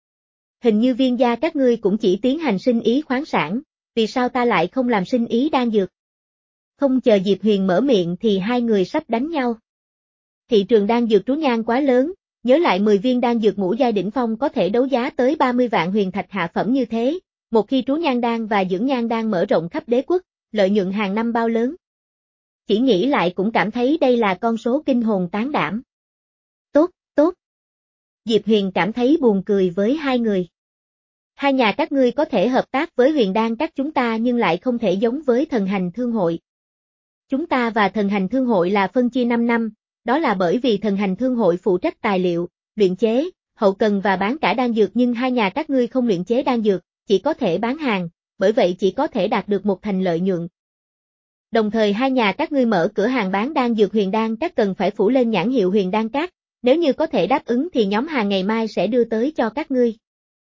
Hình như Viên gia các ngươi cũng chỉ tiến hành sinh ý khoáng sản, vì sao ta lại không làm sinh ý đan dược? Không chờ Diệp Huyền mở miệng thì hai người sắp đánh nhau. Thị trường đan dược trú nhang quá lớn, nhớ lại mười viên đan dược ngũ giai đỉnh phong có thể đấu giá tới ba mươi vạn huyền thạch hạ phẩm như thế, một khi trú nhang đan và dưỡng nhang đan mở rộng khắp đế quốc, lợi nhuận hàng năm bao lớn. Chỉ nghĩ lại cũng cảm thấy đây là con số kinh hồn tán đảm. Tốt, tốt. Diệp Huyền cảm thấy buồn cười với hai người. Hai nhà các ngươi có thể hợp tác với Huyền Đan các chúng ta nhưng lại không thể giống với thần hành thương hội. Chúng ta và thần hành thương hội là phân chia năm năm, đó là bởi vì thần hành thương hội phụ trách tài liệu, luyện chế, hậu cần và bán cả đan dược nhưng hai nhà các ngươi không luyện chế đan dược, chỉ có thể bán hàng, bởi vậy chỉ có thể đạt được một thành lợi nhuận. Đồng thời hai nhà các ngươi mở cửa hàng bán đan dược Huyền Đan các cần phải phủ lên nhãn hiệu Huyền Đan các, nếu như có thể đáp ứng thì nhóm hàng ngày mai sẽ đưa tới cho các ngươi.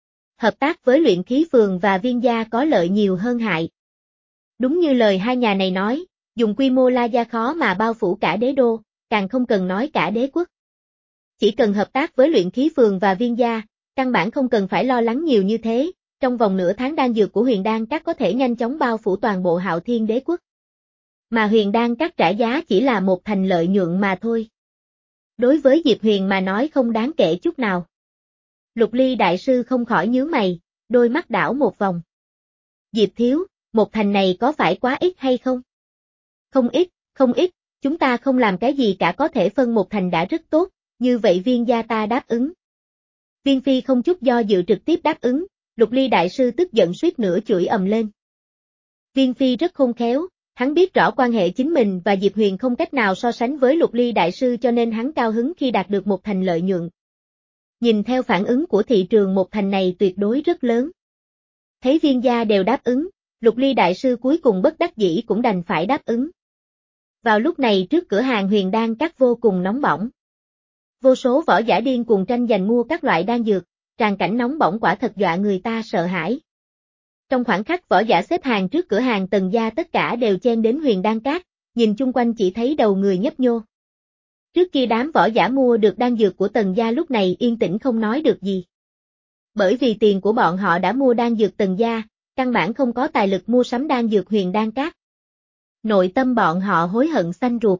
Hợp tác với luyện khí phường và Viên gia có lợi nhiều hơn hại. Đúng như lời hai nhà này nói, dùng quy mô La Gia khó mà bao phủ cả đế đô, càng không cần nói cả đế quốc. Chỉ cần hợp tác với luyện khí phường và Viên gia, căn bản không cần phải lo lắng nhiều như thế, trong vòng nửa tháng đan dược của Huyền Đan các có thể nhanh chóng bao phủ toàn bộ Hạo Thiên đế quốc. Mà Huyền Đan các trả giá chỉ là một thành lợi nhuận mà thôi. Đối với Diệp Huyền mà nói không đáng kể chút nào. Lục Ly Đại Sư không khỏi nhíu mày, đôi mắt đảo một vòng. Diệp Thiếu, một thành này có phải quá ít hay không? Không ít, không ít, chúng ta không làm cái gì cả có thể phân một thành đã rất tốt, như vậy Viên gia ta đáp ứng. Viên Phi không chút do dự trực tiếp đáp ứng, Lục Ly Đại Sư tức giận suýt nữa chửi ầm lên. Viên Phi rất khôn khéo, hắn biết rõ quan hệ chính mình và Diệp Huyền không cách nào so sánh với Lục Ly Đại Sư cho nên hắn cao hứng khi đạt được một thành lợi nhuận. Nhìn theo phản ứng của thị trường một thành này tuyệt đối rất lớn. Thấy Viên gia đều đáp ứng, Lục Ly Đại Sư cuối cùng bất đắc dĩ cũng đành phải đáp ứng. Vào lúc này trước cửa hàng Huyền Đan các vô cùng nóng bỏng. Vô số võ giả điên cuồng tranh giành mua các loại đan dược, tràn cảnh nóng bỏng quả thật dọa người ta sợ hãi. Trong khoảnh khắc võ giả xếp hàng trước cửa hàng Tần gia tất cả đều chen đến Huyền Đan Các, nhìn chung quanh chỉ thấy đầu người nhấp nhô. Trước kia đám võ giả mua được đan dược của Tần gia lúc này yên tĩnh không nói được gì. Bởi vì tiền của bọn họ đã mua đan dược Tần gia, căn bản không có tài lực mua sắm đan dược Huyền Đan Các. Nội tâm bọn họ hối hận xanh ruột.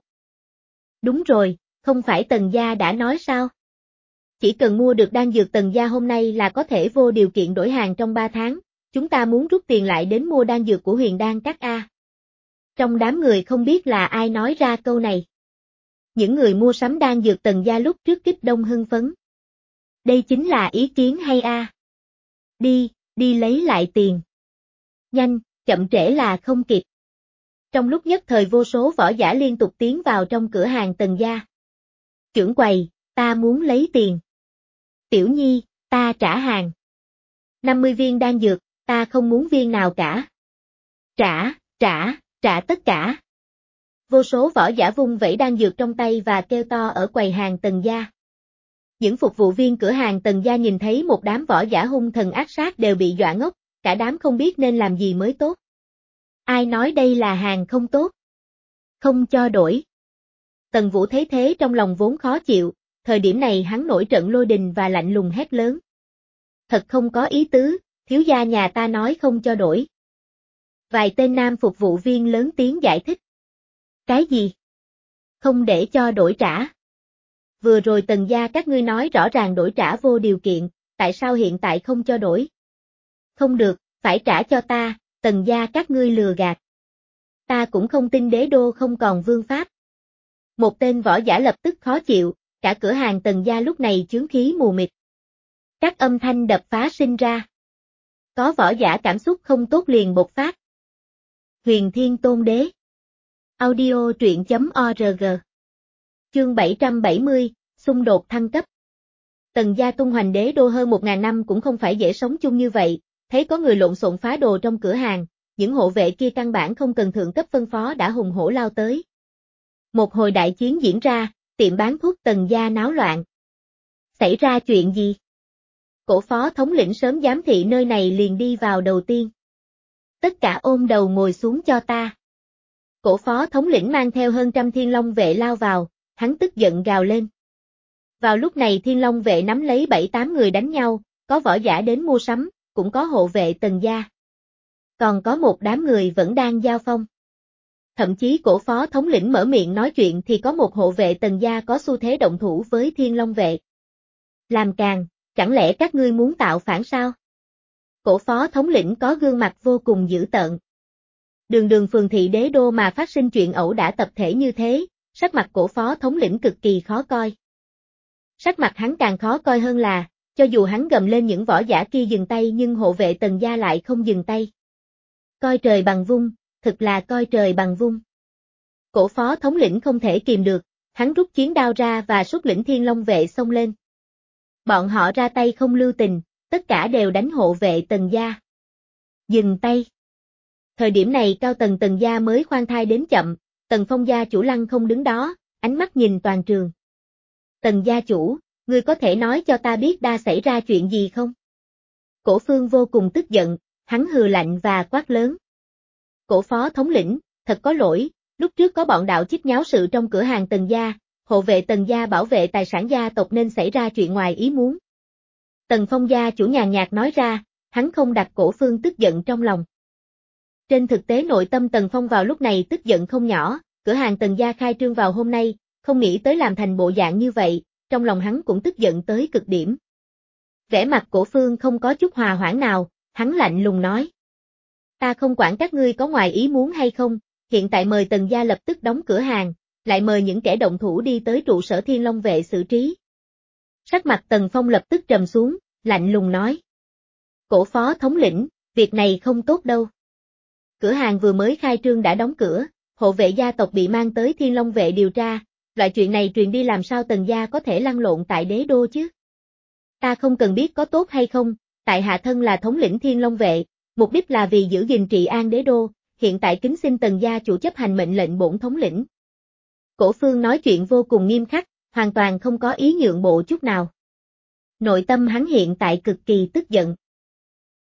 Đúng rồi, không phải Tần gia đã nói sao? Chỉ cần mua được đan dược Tần gia hôm nay là có thể vô điều kiện đổi hàng trong ba tháng, chúng ta muốn rút tiền lại đến mua đan dược của Huyền Đan Các A. Trong đám người không biết là ai nói ra câu này. Những người mua sắm đan dược Tần gia lúc trước kích động hưng phấn. Đây chính là ý kiến hay A. Đi, đi lấy lại tiền. Nhanh, chậm trễ là không kịp. Trong lúc nhất thời vô số võ giả liên tục tiến vào trong cửa hàng Tần gia. Trưởng quầy, ta muốn lấy tiền. Tiểu Nhi, ta trả hàng. năm mươi viên đan dược, ta không muốn viên nào cả. Trả, trả, trả tất cả. Vô số võ giả vung vẩy đan dược trong tay và kêu to ở quầy hàng Tần gia. Những phục vụ viên cửa hàng Tần gia nhìn thấy một đám võ giả hung thần ác sát đều bị dọa ngốc, cả đám không biết nên làm gì mới tốt. Ai nói đây là hàng không tốt? Không cho đổi. Tần Vũ thấy thế trong lòng vốn khó chịu, thời điểm này hắn nổi trận lôi đình và lạnh lùng hét lớn. Thật không có ý tứ, thiếu gia nhà ta nói không cho đổi. Vài tên nam phục vụ viên lớn tiếng giải thích. Cái gì? Không để cho đổi trả. Vừa rồi Tần gia các ngươi nói rõ ràng đổi trả vô điều kiện, tại sao hiện tại không cho đổi? Không được, phải trả cho ta, Tần gia các ngươi lừa gạt. Ta cũng không tin đế đô không còn vương pháp. Một tên võ giả lập tức khó chịu, cả cửa hàng Tần gia lúc này chướng khí mù mịt. Các âm thanh đập phá sinh ra. Có võ giả cảm xúc không tốt liền bộc phát. Huyền Thiên Tôn Đế. Audio truyện chấm org. Chương bảy trăm bảy mươi, xung đột thăng cấp. Tần gia tung hoành đế đô hơn một ngàn năm cũng không phải dễ sống chung như vậy, thấy có người lộn xộn phá đồ trong cửa hàng, những hộ vệ kia căn bản không cần thượng cấp phân phó đã hùng hổ lao tới. Một hồi đại chiến diễn ra, tiệm bán thuốc Tần gia náo loạn. Xảy ra chuyện gì? Cổ phó thống lĩnh sớm giám thị nơi này liền đi vào đầu tiên. Tất cả ôm đầu ngồi xuống cho ta. Cổ phó thống lĩnh mang theo hơn trăm thiên long vệ lao vào, hắn tức giận gào lên. Vào lúc này thiên long vệ nắm lấy bảy tám người đánh nhau, có võ giả đến mua sắm, cũng có hộ vệ Tần gia. Còn có một đám người vẫn đang giao phong. Thậm chí cổ phó thống lĩnh mở miệng nói chuyện thì có một hộ vệ Tần gia có xu thế động thủ với thiên long vệ. Làm càn, chẳng lẽ các ngươi muốn tạo phản sao? Cổ phó thống lĩnh có gương mặt vô cùng dữ tợn. Đường đường phường thị đế đô mà phát sinh chuyện ẩu đả tập thể như thế, sắc mặt cổ phó thống lĩnh cực kỳ khó coi. Sắc mặt hắn càng khó coi hơn là, cho dù hắn gầm lên những võ giả kia dừng tay nhưng hộ vệ Tần gia lại không dừng tay. Coi trời bằng vung, thực là coi trời bằng vung. Cổ phó thống lĩnh không thể kìm được, hắn rút chiến đao ra và xuất lĩnh thiên long vệ xông lên. Bọn họ ra tay không lưu tình, tất cả đều đánh hộ vệ Tần gia. Dừng tay. Thời điểm này cao tầng Tần gia mới khoan thai đến chậm, Tần Phong gia chủ Lăng không đứng đó, ánh mắt nhìn toàn trường. Tần gia chủ, ngươi có thể nói cho ta biết đã xảy ra chuyện gì không? Cổ Phương vô cùng tức giận, hắn hừ lạnh và quát lớn. Cổ phó thống lĩnh, thật có lỗi, lúc trước có bọn đạo chích nháo sự trong cửa hàng Tần gia, hộ vệ Tần gia bảo vệ tài sản gia tộc nên xảy ra chuyện ngoài ý muốn. Tần Phong gia chủ nhàn nhạt nói ra, hắn không đặt Cổ Phương tức giận trong lòng. Trên thực tế nội tâm Tần Phong vào lúc này tức giận không nhỏ, cửa hàng Tần gia khai trương vào hôm nay, không nghĩ tới làm thành bộ dạng như vậy, trong lòng hắn cũng tức giận tới cực điểm. Vẻ mặt Cổ Phương không có chút hòa hoãn nào, hắn lạnh lùng nói. Ta không quản các ngươi có ngoài ý muốn hay không, hiện tại mời Tần gia lập tức đóng cửa hàng, lại mời những kẻ động thủ đi tới trụ sở Thiên Long vệ xử trí. Sắc mặt Tần Phong lập tức trầm xuống, lạnh lùng nói. Cổ phó thống lĩnh, việc này không tốt đâu. Cửa hàng vừa mới khai trương đã đóng cửa, hộ vệ gia tộc bị mang tới Thiên Long vệ điều tra, loại chuyện này truyền đi làm sao Tần gia có thể lăn lộn tại đế đô chứ? Ta không cần biết có tốt hay không, tại hạ thân là thống lĩnh Thiên Long vệ, mục đích là vì giữ gìn trị an đế đô, hiện tại kính xin Tần gia chủ chấp hành mệnh lệnh bổn thống lĩnh. Cổ Phương nói chuyện vô cùng nghiêm khắc, hoàn toàn không có ý nhượng bộ chút nào. Nội tâm hắn hiện tại cực kỳ tức giận.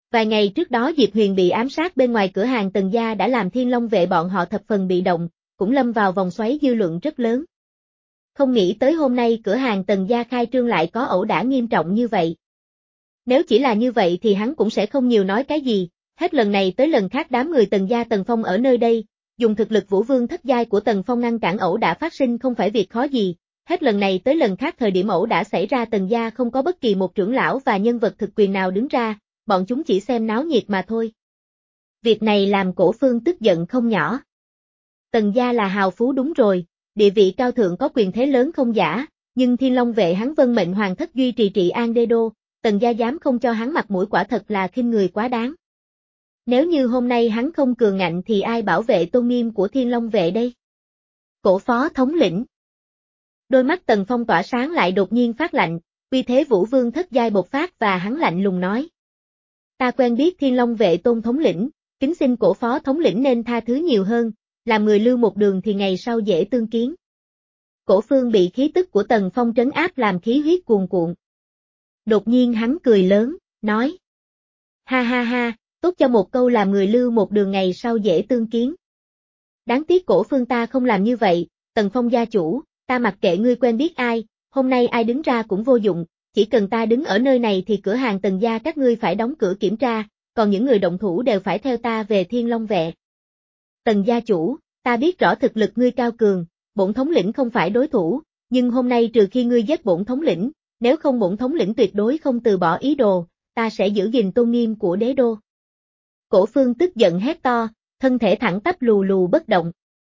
Vài ngày trước đó Diệp Huyền bị ám sát bên ngoài cửa hàng Tần gia đã làm Thiên Long vệ bọn họ thập phần bị động, cũng lâm vào vòng xoáy dư luận rất lớn. Không nghĩ tới hôm nay cửa hàng Tần gia khai trương lại có ẩu đả nghiêm trọng như vậy. Nếu chỉ là như vậy thì hắn cũng sẽ không nhiều nói cái gì, hết lần này tới lần khác đám người Tần gia Tần Phong ở nơi đây, dùng thực lực vũ vương thất giai của Tần Phong ngăn cản ẩu đả phát sinh không phải việc khó gì, hết lần này tới lần khác thời điểm ẩu đả xảy ra Tần gia không có bất kỳ một trưởng lão và nhân vật thực quyền nào đứng ra, bọn chúng chỉ xem náo nhiệt mà thôi. Việc này làm Cổ Phương tức giận không nhỏ. Tần gia là hào phú đúng rồi, địa vị cao thượng có quyền thế lớn không giả, nhưng Thiên Long vệ hắn vân mệnh hoàng thất duy trì trị an đế đô, Tần gia dám không cho hắn mặt mũi quả thật là khinh người quá đáng. Nếu như hôm nay hắn không cường ngạnh thì ai bảo vệ tôn nghiêm của Thiên Long vệ đây? Cổ phó thống lĩnh. Đôi mắt Tần Phong tỏa sáng lại đột nhiên phát lạnh, uy thế vũ vương thất giai bộc phát và hắn lạnh lùng nói. Ta quen biết Thiên Long vệ Tôn thống lĩnh, kính xin cổ phó thống lĩnh nên tha thứ nhiều hơn, làm người lưu một đường thì ngày sau dễ tương kiến. Cổ Phương bị khí tức của Tần Phong trấn áp làm khí huyết cuồn cuộn. Đột nhiên hắn cười lớn, nói. Ha ha ha, tốt cho một câu làm người lưu một đường ngày sau dễ tương kiến. Đáng tiếc Cổ Phương ta không làm như vậy, Tần Phong gia chủ, ta mặc kệ ngươi quen biết ai, hôm nay ai đứng ra cũng vô dụng, chỉ cần ta đứng ở nơi này thì cửa hàng Tần gia các ngươi phải đóng cửa kiểm tra, còn những người động thủ đều phải theo ta về Thiên Long vệ. Tần gia chủ, ta biết rõ thực lực ngươi cao cường, bổn thống lĩnh không phải đối thủ, nhưng hôm nay trừ khi ngươi giết bổn thống lĩnh, nếu không bổn thống lĩnh tuyệt đối không từ bỏ ý đồ, ta sẽ giữ gìn tôn nghiêm của đế đô. Cổ Phương tức giận hét to, thân thể thẳng tắp lù lù bất động.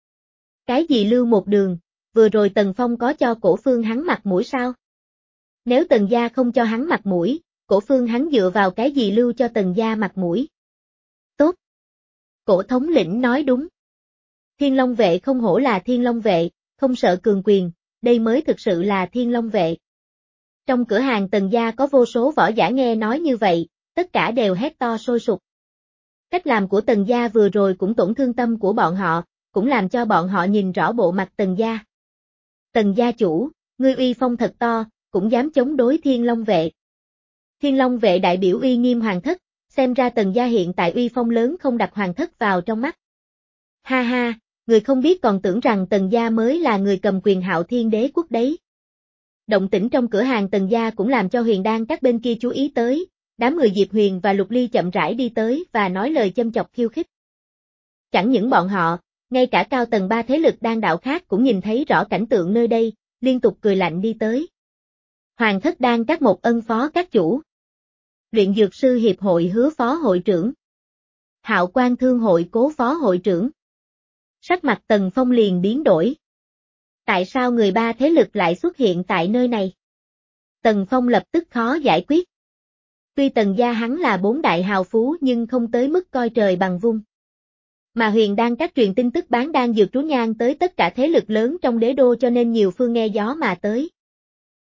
Cái gì lưu một đường, vừa rồi Tần Phong có cho Cổ Phương hắn mặt mũi sao? Nếu Tần gia không cho hắn mặt mũi, Cổ Phương hắn dựa vào cái gì lưu cho Tần gia mặt mũi? Tốt. Cổ thống lĩnh nói đúng. Thiên Long vệ không hổ là Thiên Long vệ, không sợ cường quyền, đây mới thực sự là Thiên Long vệ. Trong cửa hàng Tần gia có vô số võ giả nghe nói như vậy, tất cả đều hét to sôi sục. Cách làm của Tần gia vừa rồi cũng tổn thương tâm của bọn họ, cũng làm cho bọn họ nhìn rõ bộ mặt Tần gia. Tần gia chủ, ngươi uy phong thật to, cũng dám chống đối Thiên Long vệ. Thiên Long vệ đại biểu uy nghiêm hoàng thất, xem ra Tần gia hiện tại uy phong lớn không đặt hoàng thất vào trong mắt. Ha ha, người không biết còn tưởng rằng Tần gia mới là người cầm quyền Hạo Thiên đế quốc đấy. Động tĩnh trong cửa hàng Tần gia cũng làm cho Huyền Đan các bên kia chú ý tới, đám người Diệp Huyền và Lục Ly chậm rãi đi tới và nói lời châm chọc khiêu khích. Chẳng những bọn họ, ngay cả cao tầng ba thế lực đan đạo khác cũng nhìn thấy rõ cảnh tượng nơi đây, liên tục cười lạnh đi tới. Hoàng thất đan các một ân phó các chủ. Luyện dược sư hiệp hội hứa phó hội trưởng. Hạo Quan thương hội cố phó hội trưởng. Sắc mặt Tần Phong liền biến đổi. Tại sao người ba thế lực lại xuất hiện tại nơi này? Tần Phong lập tức khó giải quyết. Tuy Tần gia hắn là bốn đại hào phú nhưng không tới mức coi trời bằng vung. Mà Huyền Đan các truyền tin tức bán đan dược trú nhang tới tất cả thế lực lớn trong đế đô cho nên nhiều phương nghe gió mà tới.